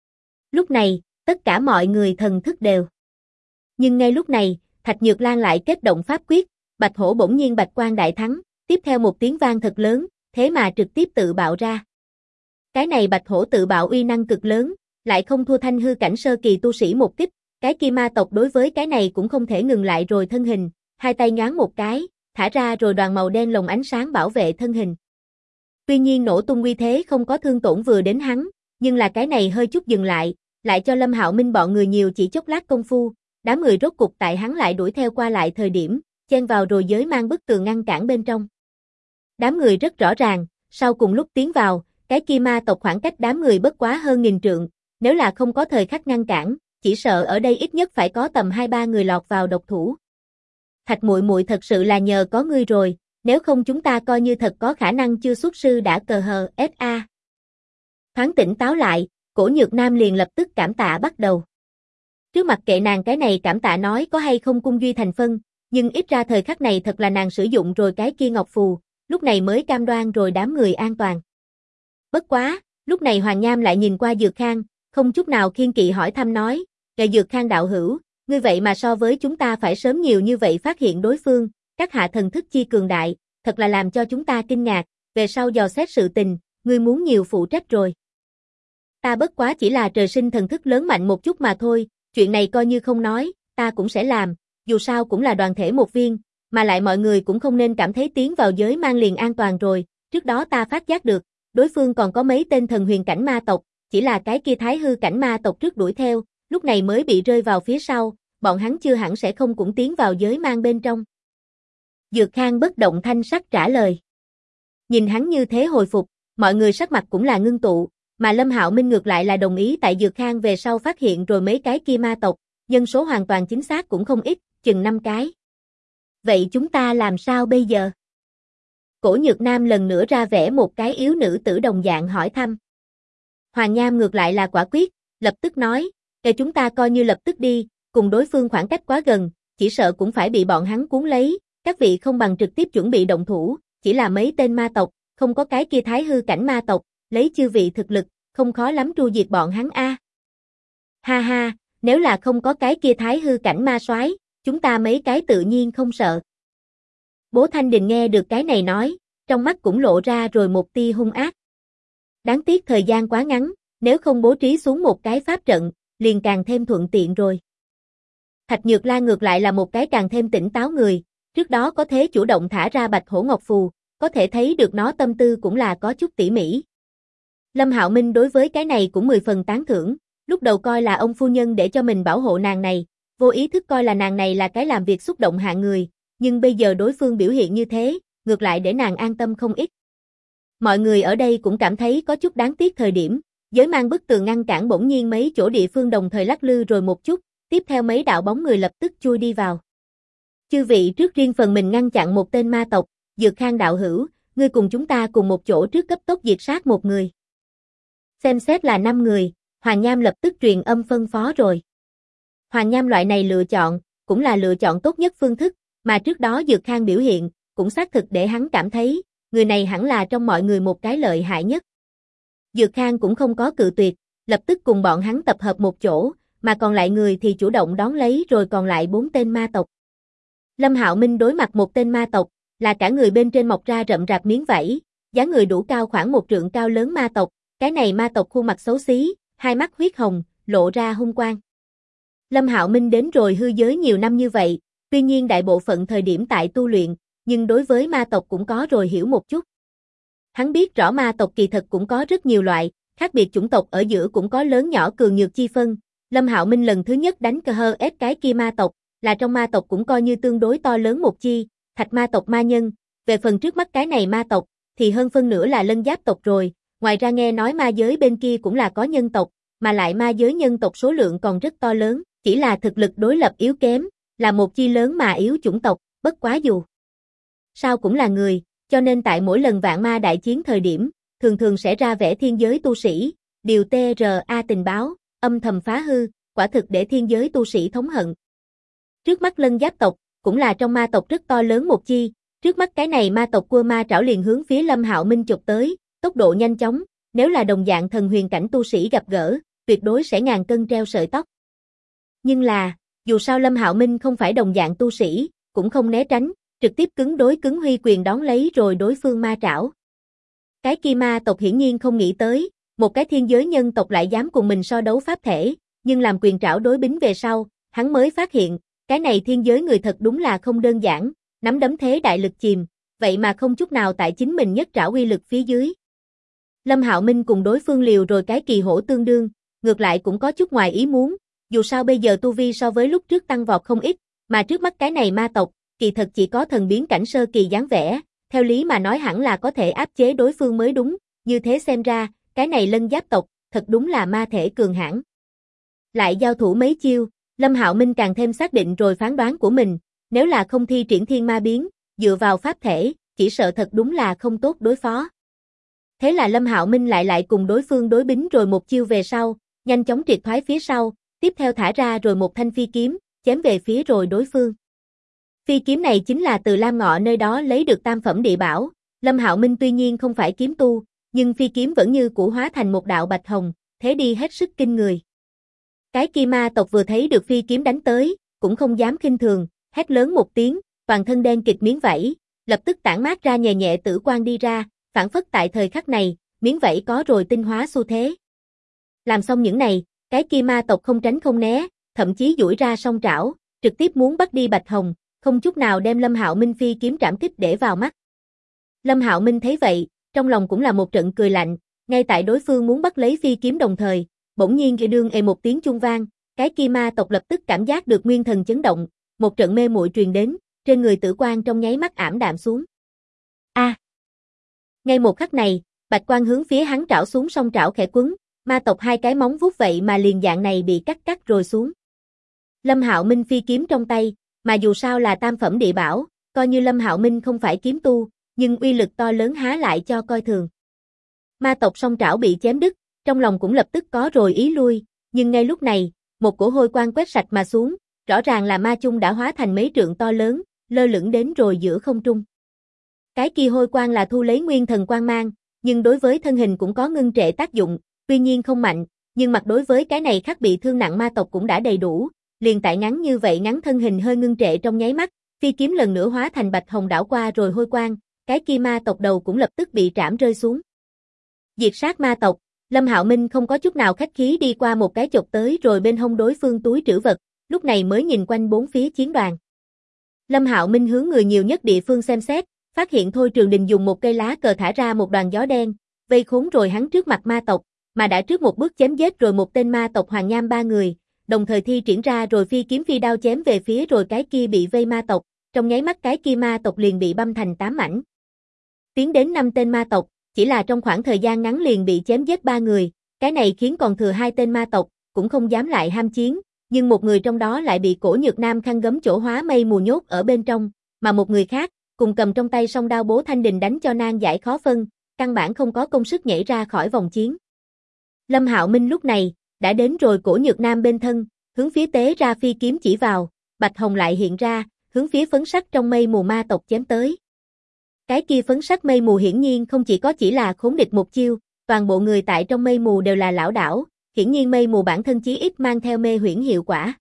Lúc này, tất cả mọi người thần thức đều. Nhưng ngay lúc này, Thạch Nhược Lan lại kết động pháp quyết, bạch hổ bỗng nhiên bạch quang đại thắng, tiếp theo một tiếng vang thật lớn, thế mà trực tiếp tự bạo ra. Cái này bạch hổ tự bạo uy năng cực lớn, lại không thua thanh hư cảnh sơ kỳ tu sĩ một kích, cái kia ma tộc đối với cái này cũng không thể ngừng lại rồi thân hình, hai tay nhoáng một cái, thả ra rồi đoàn màu đen lồng ánh sáng bảo vệ thân hình. Tuy nhiên nổ tung uy thế không có thương tổn vừa đến hắn, nhưng là cái này hơi chút dừng lại cho Lâm Hạo Minh bọn người nhiều chỉ chốc lát công phu, đám người rốt cục tại hắn lại đuổi theo qua lại thời điểm, chen vào rồi giới mang bức tường ngăn cản bên trong. Đám người rất rõ ràng, sau cùng lúc tiến vào, cái kia ma tộc khoảng cách đám người bất quá hơn 1000 trượng, nếu là không có thời khắc ngăn cản, chỉ sợ ở đây ít nhất phải có tầm 2-3 người lọt vào độc thủ. Thạch muội muội thật sự là nhờ có ngươi rồi, nếu không chúng ta coi như thật có khả năng chưa xuất sư đã cờ hờ SA. Thoáng tỉnh táo lại, Cổ Nhược Nam liền lập tức cảm tạ bắt đầu. Trước mặt kệ nàng cái này cảm tạ nói có hay không cung duy thành phân, nhưng ít ra thời khắc này thật là nàng sử dụng rồi cái kia ngọc phù, lúc này mới cam đoan rồi đám người an toàn. Bất quá, lúc này Hoàng Nham lại nhìn qua Dược Khang, không chút nào kiêng kỵ hỏi thăm nói, "Kệ Dược Khang đạo hữu, ngươi vậy mà so với chúng ta phải sớm nhiều như vậy phát hiện đối phương, các hạ thần thức chi cường đại, thật là làm cho chúng ta kinh ngạc, về sau dò xét sự tình, ngươi muốn nhiều phụ trách rồi." "Ta bất quá chỉ là trời sinh thần thức lớn mạnh một chút mà thôi, chuyện này coi như không nói, ta cũng sẽ làm, dù sao cũng là đoàn thể một viên, mà lại mọi người cũng không nên cảm thấy tiến vào giới mang liền an toàn rồi, trước đó ta phát giác được, đối phương còn có mấy tên thần huyền cảnh ma tộc, chỉ là cái kia thái hư cảnh ma tộc trước đuổi theo, lúc này mới bị rơi vào phía sau, bọn hắn chưa hẳn sẽ không cũng tiến vào giới mang bên trong." Dược Khang bất động thanh sắc trả lời. Nhìn hắn như thế hồi phục, mọi người sắc mặt cũng là ngưng tụ, mà Lâm Hạo Minh ngược lại là đồng ý tại Dược Khang về sau phát hiện rồi mấy cái kia ma tộc, nhân số hoàn toàn chính xác cũng không ít, chừng 5 cái. "Vậy chúng ta làm sao bây giờ?" Cổ Nhược Nam lần nữa ra vẻ một cái yếu nữ tử đồng dạng hỏi thăm. Hoàng Nham ngược lại là quả quyết, lập tức nói, chúng ta coi như lập tức đi, cùng đối phương khoảng cách quá gần, chỉ sợ cũng phải bị bọn hắn cuốn lấy, các vị không bằng trực tiếp chuẩn bị động thủ, chỉ là mấy tên ma tộc, không có cái kia thái hư cảnh ma tộc, lấy chư vị thực lực, không khó lắm tru diệt bọn hắn a." "Ha ha, nếu là không có cái kia thái hư cảnh ma soái, chúng ta mấy cái tự nhiên không sợ." Bố Thanh Đình nghe được cái này nói, trong mắt cũng lộ ra rồi một tia hung ác. Đáng tiếc thời gian quá ngắn, nếu không bố trí xuống một cái pháp trận, liền càng thêm thuận tiện rồi. Thạch Nhược Lan ngược lại là một cái càng thêm tỉnh táo người, trước đó có thể chủ động thả ra Bạch Hổ Ngọc Phù, có thể thấy được nó tâm tư cũng là có chút tỉ mỉ. Lâm Hạo Minh đối với cái này cũng 10 phần tán thưởng, lúc đầu coi là ông phu nhân để cho mình bảo hộ nàng này, vô ý thức coi là nàng này là cái làm việc xúc động hạng người, nhưng bây giờ đối phương biểu hiện như thế, ngược lại để nàng an tâm không ít. Mọi người ở đây cũng cảm thấy có chút đáng tiếc thời điểm, giới mang bức tường ngăn cản bỗng nhiên mấy chỗ địa phương đồng thời lắc lư rồi một chút, tiếp theo mấy đạo bóng người lập tức chui đi vào. "Chư vị trước riêng phần mình ngăn chặn một tên ma tộc, Dược Khang đạo hữu, ngươi cùng chúng ta cùng một chỗ trước cấp tốc diệt sát một người." Xem xét là 5 người, Hoàng Nham lập tức truyền âm phân phó rồi. Hoàng Nham loại này lựa chọn, cũng là lựa chọn tốt nhất phương thức, mà trước đó Dược Khang biểu hiện, cũng xác thực để hắn cảm thấy, người này hẳn là trong mọi người một cái lợi hại nhất. Dược Khang cũng không có cự tuyệt, lập tức cùng bọn hắn tập hợp một chỗ, mà còn lại người thì chủ động đón lấy rồi còn lại 4 tên ma tộc. Lâm Hạo Minh đối mặt một tên ma tộc, là cả người bên trên mọc ra rậm rạp miếng vảy, dáng người đủ cao khoảng 1 trượng cao lớn ma tộc, cái này ma tộc khuôn mặt xấu xí, hai mắt huyết hồng, lộ ra hung quang. Lâm Hạo Minh đến rồi hư giới nhiều năm như vậy, tuy nhiên đại bộ phận thời điểm tại tu luyện, nhưng đối với ma tộc cũng có rồi hiểu một chút. Hắn biết rõ ma tộc kỳ thật cũng có rất nhiều loại, khác biệt chủng tộc ở giữa cũng có lớn nhỏ cường nhược chi phân. Lâm Hạo Minh lần thứ nhất đánh cờ hơ ép cái kia ma tộc, là trong ma tộc cũng coi như tương đối to lớn một chi, Thạch ma tộc ma nhân. Về phần trước mắt cái này ma tộc, thì hơn phân nửa là lân giáp tộc rồi, ngoài ra nghe nói ma giới bên kia cũng là có nhân tộc, mà lại ma giới nhân tộc số lượng còn rất to lớn, chỉ là thực lực đối lập yếu kém, là một chi lớn mà yếu chủng tộc, bất quá dù sao cũng là người, cho nên tại mỗi lần vạn ma đại chiến thời điểm, thường thường sẽ ra vẻ thiên giới tu sĩ, điều TRA tình báo, âm thầm phá hư, quả thực để thiên giới tu sĩ thống hận. Trước mắt lân giáp tộc, cũng là trong ma tộc rất to lớn một chi, trước mắt cái này ma tộc cua ma trảo liền hướng phía Lâm Hạo Minh chụp tới, tốc độ nhanh chóng, nếu là đồng dạng thần huyền cảnh tu sĩ gặp gỡ, tuyệt đối sẽ ngàn cân treo sợi tóc. Nhưng là, dù sao Lâm Hạo Minh không phải đồng dạng tu sĩ, cũng không né tránh, trực tiếp cứng đối cứng huy quyền đón lấy rồi đối phương ma trảo. Cái kia ma tộc hiển nhiên không nghĩ tới, một cái thiên giới nhân tộc lại dám cùng mình so đấu pháp thể, nhưng làm quyền trảo đối bính về sau, hắn mới phát hiện, cái này thiên giới người thật đúng là không đơn giản, nắm đấm thế đại lực chìm, vậy mà không chút nào tại chính mình nhất trảo uy lực phía dưới. Lâm Hạo Minh cùng đối phương liều rồi cái kỳ hổ tương đương, ngược lại cũng có chút ngoài ý muốn, dù sao bây giờ tu vi so với lúc trước tăng vọt không ít, mà trước mắt cái này ma tộc, kỳ thật chỉ có thần biến cảnh sơ kỳ dáng vẻ, theo lý mà nói hẳn là có thể áp chế đối phương mới đúng, như thế xem ra, cái này lân giáp tộc, thật đúng là ma thể cường hãn. Lại giao thủ mấy chiêu, Lâm Hạo Minh càng thêm xác định rồi phán đoán của mình, nếu là không thi triển thiên ma biến, dựa vào pháp thể, chỉ sợ thật đúng là không tốt đối phó. Thế là Lâm Hạo Minh lại cùng đối phương đối bính rồi một chiêu về sau, nhanh chóng triệt thoái phía sau, tiếp theo thả ra rồi một thanh phi kiếm, chém về phía rồi đối phương. Phi kiếm này chính là từ Lam Ngọ nơi đó lấy được tam phẩm địa bảo, Lâm Hạo Minh tuy nhiên không phải kiếm tu, nhưng phi kiếm vẫn như cũ hóa thành một đạo bạch hồng, thế đi hết sức kinh người. Cái kia ma tộc vừa thấy được phi kiếm đánh tới, cũng không dám khinh thường, hét lớn một tiếng, toàn thân đen kịt miếng vảy, lập tức tản mát ra nhẹ nhẹ tử quang đi ra, phản phất tại thời khắc này, miếng vảy có rồi tinh hóa xu thế. Làm xong những này, cái kia ma tộc không tránh không né, thậm chí duỗi ra song trảo, trực tiếp muốn bắt đi bạch hồng, không chút nào đem Lâm Hạo Minh phi kiếm trảm kích để vào mắt. Lâm Hạo Minh thấy vậy, trong lòng cũng là một trận cười lạnh, ngay tại đối phương muốn bắt lấy phi kiếm đồng thời, bỗng nhiên kia đương một tiếng chuông vang, cái kia ma tộc lập tức cảm giác được nguyên thần chấn động, một trận mê muội truyền đến, trên người tử quang trong nháy mắt ảm đạm xuống. Ngay một khắc này, bạch quang hướng phía hắn trảo xuống song trảo khẽ quấn, ma tộc hai cái móng vuốt vậy mà liền dạng này bị cắt rồi xuống. Lâm Hạo Minh phi kiếm trong tay, mà dù sao là tam phẩm địa bảo, coi như Lâm Hạo Minh không phải kiếm tu, nhưng uy lực to lớn há lại cho coi thường. Ma tộc song trảo bị chém đứt, trong lòng cũng lập tức có rồi ý lui, nhưng ngay lúc này, một cổ hôi quang quét sạch mà xuống, rõ ràng là ma chung đã hóa thành mấy trượng to lớn, lơ lửng đến rồi giữa không trung. Cái kia hôi quang là thu lấy nguyên thần quang mang, nhưng đối với thân hình cũng có ngưng trệ tác dụng, tuy nhiên không mạnh, nhưng mặt đối với cái này khắc bị thương nặng ma tộc cũng đã đầy đủ, liền tại ngắn như vậy ngắn thân hình hơi ngưng trệ trong nháy mắt, phi kiếm lần nữa hóa thành bạch hồng đảo qua rồi hôi quang, cái kia ma tộc đầu cũng lập tức bị trảm rơi xuống. Diệt sát ma tộc, Lâm Hạo Minh không có chút nào khách khí đi qua một cái chộp tới rồi bên hông đối phương túi trữ vật, lúc này mới nhìn quanh bốn phía chiến đoàn. Lâm Hạo Minh hướng người nhiều nhất địa phương xem xét, phát hiện Thôi Trường Đình dùng một cây lá cờ thả ra một đoàn gió đen, vây khốn rồi hắn trước mặt ma tộc, mà đã trước một bước chém giết rồi một tên ma tộc Hoàng Nham ba người, đồng thời thi triển ra rồi phi kiếm phi đao chém về phía rồi cái kia bị vây ma tộc, trong nháy mắt cái kia ma tộc liền bị băm thành 8 mảnh. Tiến đến 5 tên ma tộc, chỉ là trong khoảng thời gian ngắn liền bị chém giết 3 người, cái này khiến còn thừa 2 tên ma tộc, cũng không dám lại ham chiến, nhưng một người trong đó lại bị Cổ Nhược Nam khăn gấm chỗ hóa mây mù nhốt ở bên trong, mà một người khác, cùng cầm trong tay song đao Bố Thanh Đình đánh cho nan giải khó phân, căn bản không có công sức nhảy ra khỏi vòng chiến. Lâm Hạo Minh lúc này, đã đến rồi Cổ Nhược Nam bên thân, hướng phía tế ra phi kiếm chỉ vào, bạch hồng lại hiện ra, hướng phía phấn sắc trong mây mù ma tộc chém tới. Cái kia phấn sắc mây mù hiển nhiên không chỉ là khốn địch một chiêu, toàn bộ người tại trong mây mù đều là lão đảo, hiển nhiên mây mù bản thân chí ít mang theo mê huyễn hiệu quả.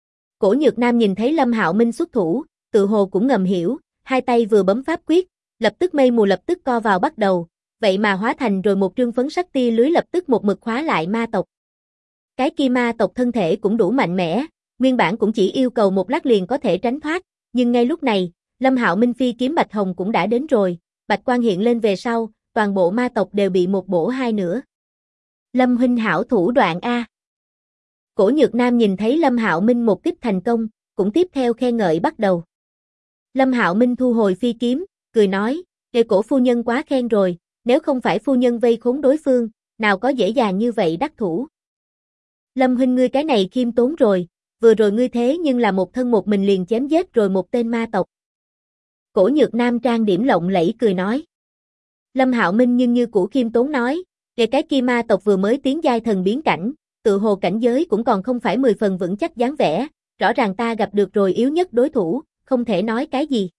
Cổ Nhược Nam nhìn thấy Lâm Hạo Minh xuất thủ, tự hồ cũng ngầm hiểu, hai tay vừa bấm pháp quyết, lập tức mây mù lập tức co vào bắt đầu, vậy mà hóa thành rồi một trương phấn sắc tia lưới lập tức một mực khóa lại ma tộc. Cái kia ma tộc thân thể cũng đủ mạnh mẽ, nguyên bản cũng chỉ yêu cầu một lát liền có thể tránh thoát, nhưng ngay lúc này, Lâm Hạo Minh phi kiếm bạch hồng cũng đã đến rồi, bạch quang hiện lên về sau, toàn bộ ma tộc đều bị một bổ hai nửa. Lâm huynh hảo thủ đoạn a. Cổ Nhược Nam nhìn thấy Lâm Hạo Minh một kích thành công, cũng tiếp theo khen ngợi bắt đầu. Lâm Hạo Minh thu hồi phi kiếm, cười nói, "Đệ Cổ phu nhân quá khen rồi, nếu không phải phu nhân vây khốn đối phương, nào có dễ dàng như vậy đắc thủ. Lâm huynh ngươi cái này khiêm tốn rồi, vừa rồi ngươi thế nhưng là một thân một mình liền chém giết rồi một tên ma tộc." Cổ Nhược Nam trang điểm lộng lẫy cười nói. Lâm Hạo Minh nhưng như cũ khiêm tốn nói, "Về cái kia ma tộc vừa mới tiến giai thần biến cảnh, tự hồ cảnh giới cũng còn không phải 10 phần vững chắc dáng vẻ, rõ ràng ta gặp được rồi yếu nhất đối thủ, không thể nói cái gì."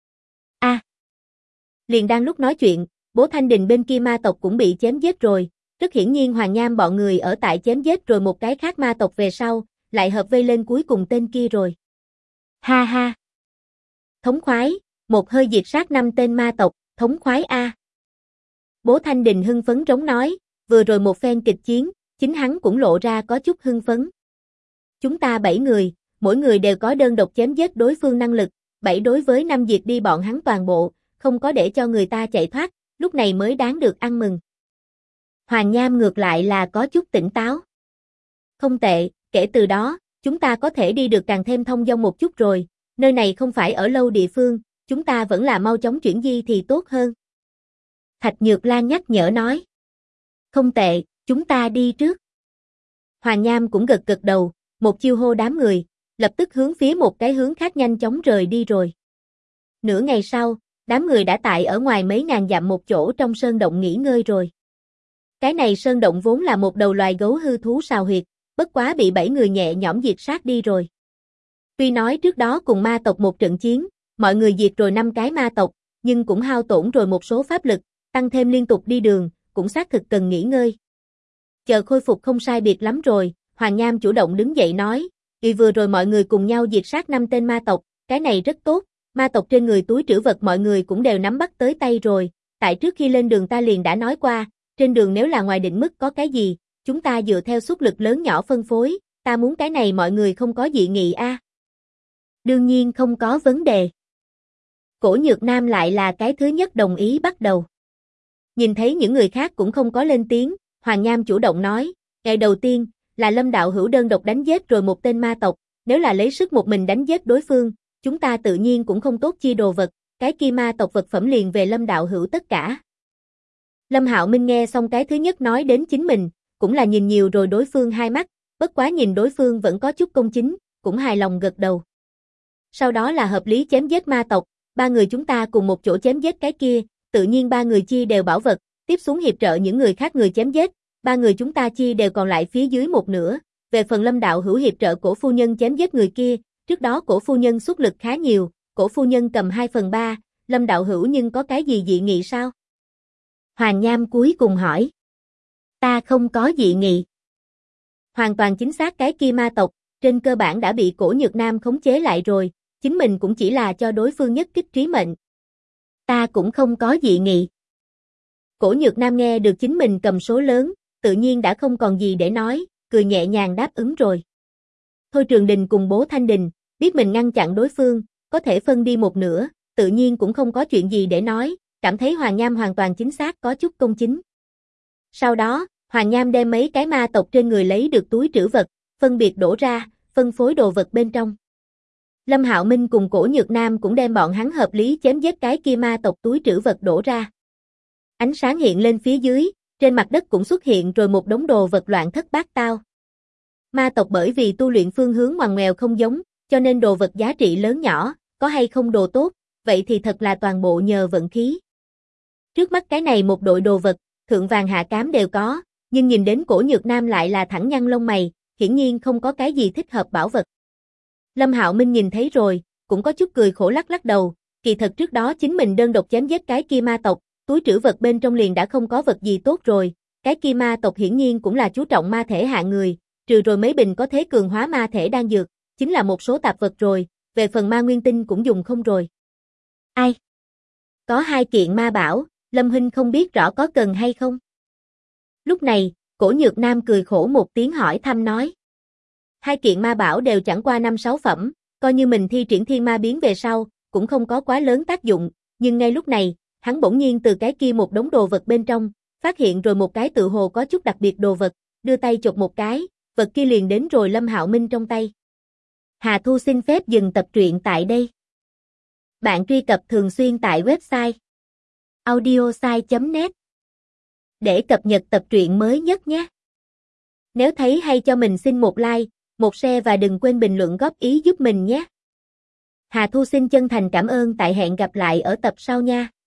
Liền đang lúc nói chuyện, Bố Thanh Đình bên kia ma tộc cũng bị chém giết rồi, rất hiển nhiên Hoàng Nham bọn người ở tại chém giết rồi một cái khác ma tộc về sau, lại hợp vây lên cuối cùng tên kia rồi. Ha ha! Thống khoái, một hơi diệt sát 5 tên ma tộc, thống khoái a. Bố Thanh Đình hưng phấn rống nói, vừa rồi một phen kịch chiến, chính hắn cũng lộ ra có chút hưng phấn. Chúng ta 7 người, mỗi người đều có đơn độc chém giết đối phương năng lực, 7 đối với 5 diệt đi bọn hắn toàn bộ, không có để cho người ta chạy thoát, lúc này mới đáng được ăn mừng. Hoàng Nham ngược lại là có chút tỉnh táo. Không tệ, kể từ đó, chúng ta có thể đi được càng thêm thông dong một chút rồi, nơi này không phải ở lâu địa phương, chúng ta vẫn là mau chóng chuyển di thì tốt hơn. Thạch Nhược Lan nhắc nhở nói. Không tệ, chúng ta đi trước. Hoàng Nham cũng gật gật đầu, một chiêu hô đám người, lập tức hướng phía một cái hướng khác nhanh chóng rời đi rồi. Nửa ngày sau, đám người đã tại ở ngoài mấy ngàn dặm một chỗ trong sơn động nghỉ ngơi rồi. Cái này sơn động vốn là một đầu loài gấu hư thú sào huyệt, bất quá bị 7 người nhẹ nhõm diệt sát đi rồi. Tuy nói trước đó cùng ma tộc một trận chiến, mọi người diệt rồi 5 cái ma tộc, nhưng cũng hao tổn rồi một số pháp lực, tăng thêm liên tục đi đường, cũng xác thực cần nghỉ ngơi. Chờ khôi phục không sai biệt lắm rồi, Hoàng Nham chủ động đứng dậy nói, vừa rồi mọi người cùng nhau diệt sát 5 tên ma tộc, cái này rất tốt, ma tộc trên người túi trữ vật mọi người cũng đều nắm bắt tới tay rồi, tại trước khi lên đường ta liền đã nói qua, trên đường nếu là ngoài định mức có cái gì, chúng ta dựa theo suất lực lớn nhỏ phân phối, ta muốn cái này mọi người không có dị nghị a. Đương nhiên không có vấn đề. Cổ Nhược Nam lại là cái thứ nhất đồng ý bắt đầu. Nhìn thấy những người khác cũng không có lên tiếng, Hoàng Nham chủ động nói, ngày đầu tiên, là Lâm đạo hữu đơn độc đánh giết rồi một tên ma tộc, nếu là lấy sức một mình đánh giết đối phương, chúng ta tự nhiên cũng không tốt chia đồ vật, cái kia ma tộc vật phẩm liền về Lâm đạo hữu tất cả. Lâm Hạo Minh nghe xong cái thứ nhất nói đến chính mình, cũng là nhìn nhiều rồi đối phương hai mắt, bất quá nhìn đối phương vẫn có chút công chính, cũng hài lòng gật đầu. Sau đó là hợp lý chém giết ma tộc, 3 người chúng ta cùng một chỗ chém giết cái kia, tự nhiên 3 người chia đều bảo vật, tiếp xuống hiệp trợ những người khác người chém giết, 3 người chúng ta chia đều còn lại phía dưới một nửa, về phần Lâm đạo hữu hiệp trợ Cổ phu nhân chém giết người kia, trước đó Cổ phu nhân xuất lực khá nhiều, Cổ phu nhân cầm 2/3, Lâm đạo hữu nhưng có cái gì dị nghị sao? Hoàng Nham cuối cùng hỏi. Ta không có dị nghị. Hoàn toàn chính xác cái kia ma tộc, trên cơ bản đã bị Cổ Nhược Nam khống chế lại rồi, chính mình cũng chỉ là cho đối phương nhất kích trí mệnh. Ta cũng không có dị nghị. Cổ Nhược Nam nghe được chính mình cầm số lớn, tự nhiên đã không còn gì để nói, cười nhẹ nhàng đáp ứng rồi. Thôi Trường Đình cùng Bố Thanh Đình, biết mình ngăn chặn đối phương, có thể phân đi một nửa, tự nhiên cũng không có chuyện gì để nói, cảm thấy Hoàng Nham hoàn toàn chính xác có chút công chính. Sau đó, Hoàng Nham đem mấy cái ma tộc trên người lấy được túi trữ vật, phân biệt đổ ra, phân phối đồ vật bên trong. Lâm Hạo Minh cùng Cổ Nhược Nam cũng đem bọn hắn hợp lý chém giết cái kia ma tộc túi trữ vật đổ ra. Ánh sáng hiện lên phía dưới, trên mặt đất cũng xuất hiện rồi một đống đồ vật loạn thất bát tao. Ma tộc bởi vì tu luyện phương hướng ngoằn ngoèo không giống, cho nên đồ vật giá trị lớn nhỏ, có hay không đồ tốt, vậy thì thật là toàn bộ nhờ vận khí. Trước mắt cái này một đội đồ vật, thượng vàng hạ cám đều có, nhưng nhìn đến Cổ Nhược Nam lại là thẳng nhăn lông mày, hiển nhiên không có cái gì thích hợp bảo vật. Lâm Hạo Minh nhìn thấy rồi, cũng có chút cười khổ lắc lắc đầu, kỳ thật trước đó chính mình đơn độc chém giết cái kia ma tộc, túi trữ vật bên trong liền đã không có vật gì tốt rồi, cái kia ma tộc hiển nhiên cũng là chú trọng ma thể hạng người, trừ rồi mấy bình có thế cường hóa ma thể đan dược, chính là một số tạp vật rồi, về phần ma nguyên tinh cũng dùng không rồi. Ai? Có 2 kiện ma bảo, Lâm huynh không biết rõ có cần hay không? Lúc này, Cổ Nhược Nam cười khổ một tiếng hỏi thăm nói. 2 kiện ma bảo đều chẳng qua 5-6 phẩm, coi như mình thi triển thiên ma biến về sau, cũng không có quá lớn tác dụng, nhưng ngay lúc này, hắn bỗng nhiên từ cái kia một đống đồ vật bên trong, phát hiện rồi một cái tự hồ có chút đặc biệt đồ vật, đưa tay chộp một cái, vật kia liền đến rồi Lâm Hạo Minh trong tay. Hà Thu xin phép dừng tập truyện tại đây. Bạn truy cập thường xuyên tại website audiosai.net để cập nhật tập truyện mới nhất nhé. Nếu thấy hay cho mình xin một like, một share và đừng quên bình luận góp ý giúp mình nhé. Hà Thu xin chân thành cảm ơn, tại hẹn gặp lại ở tập sau nha.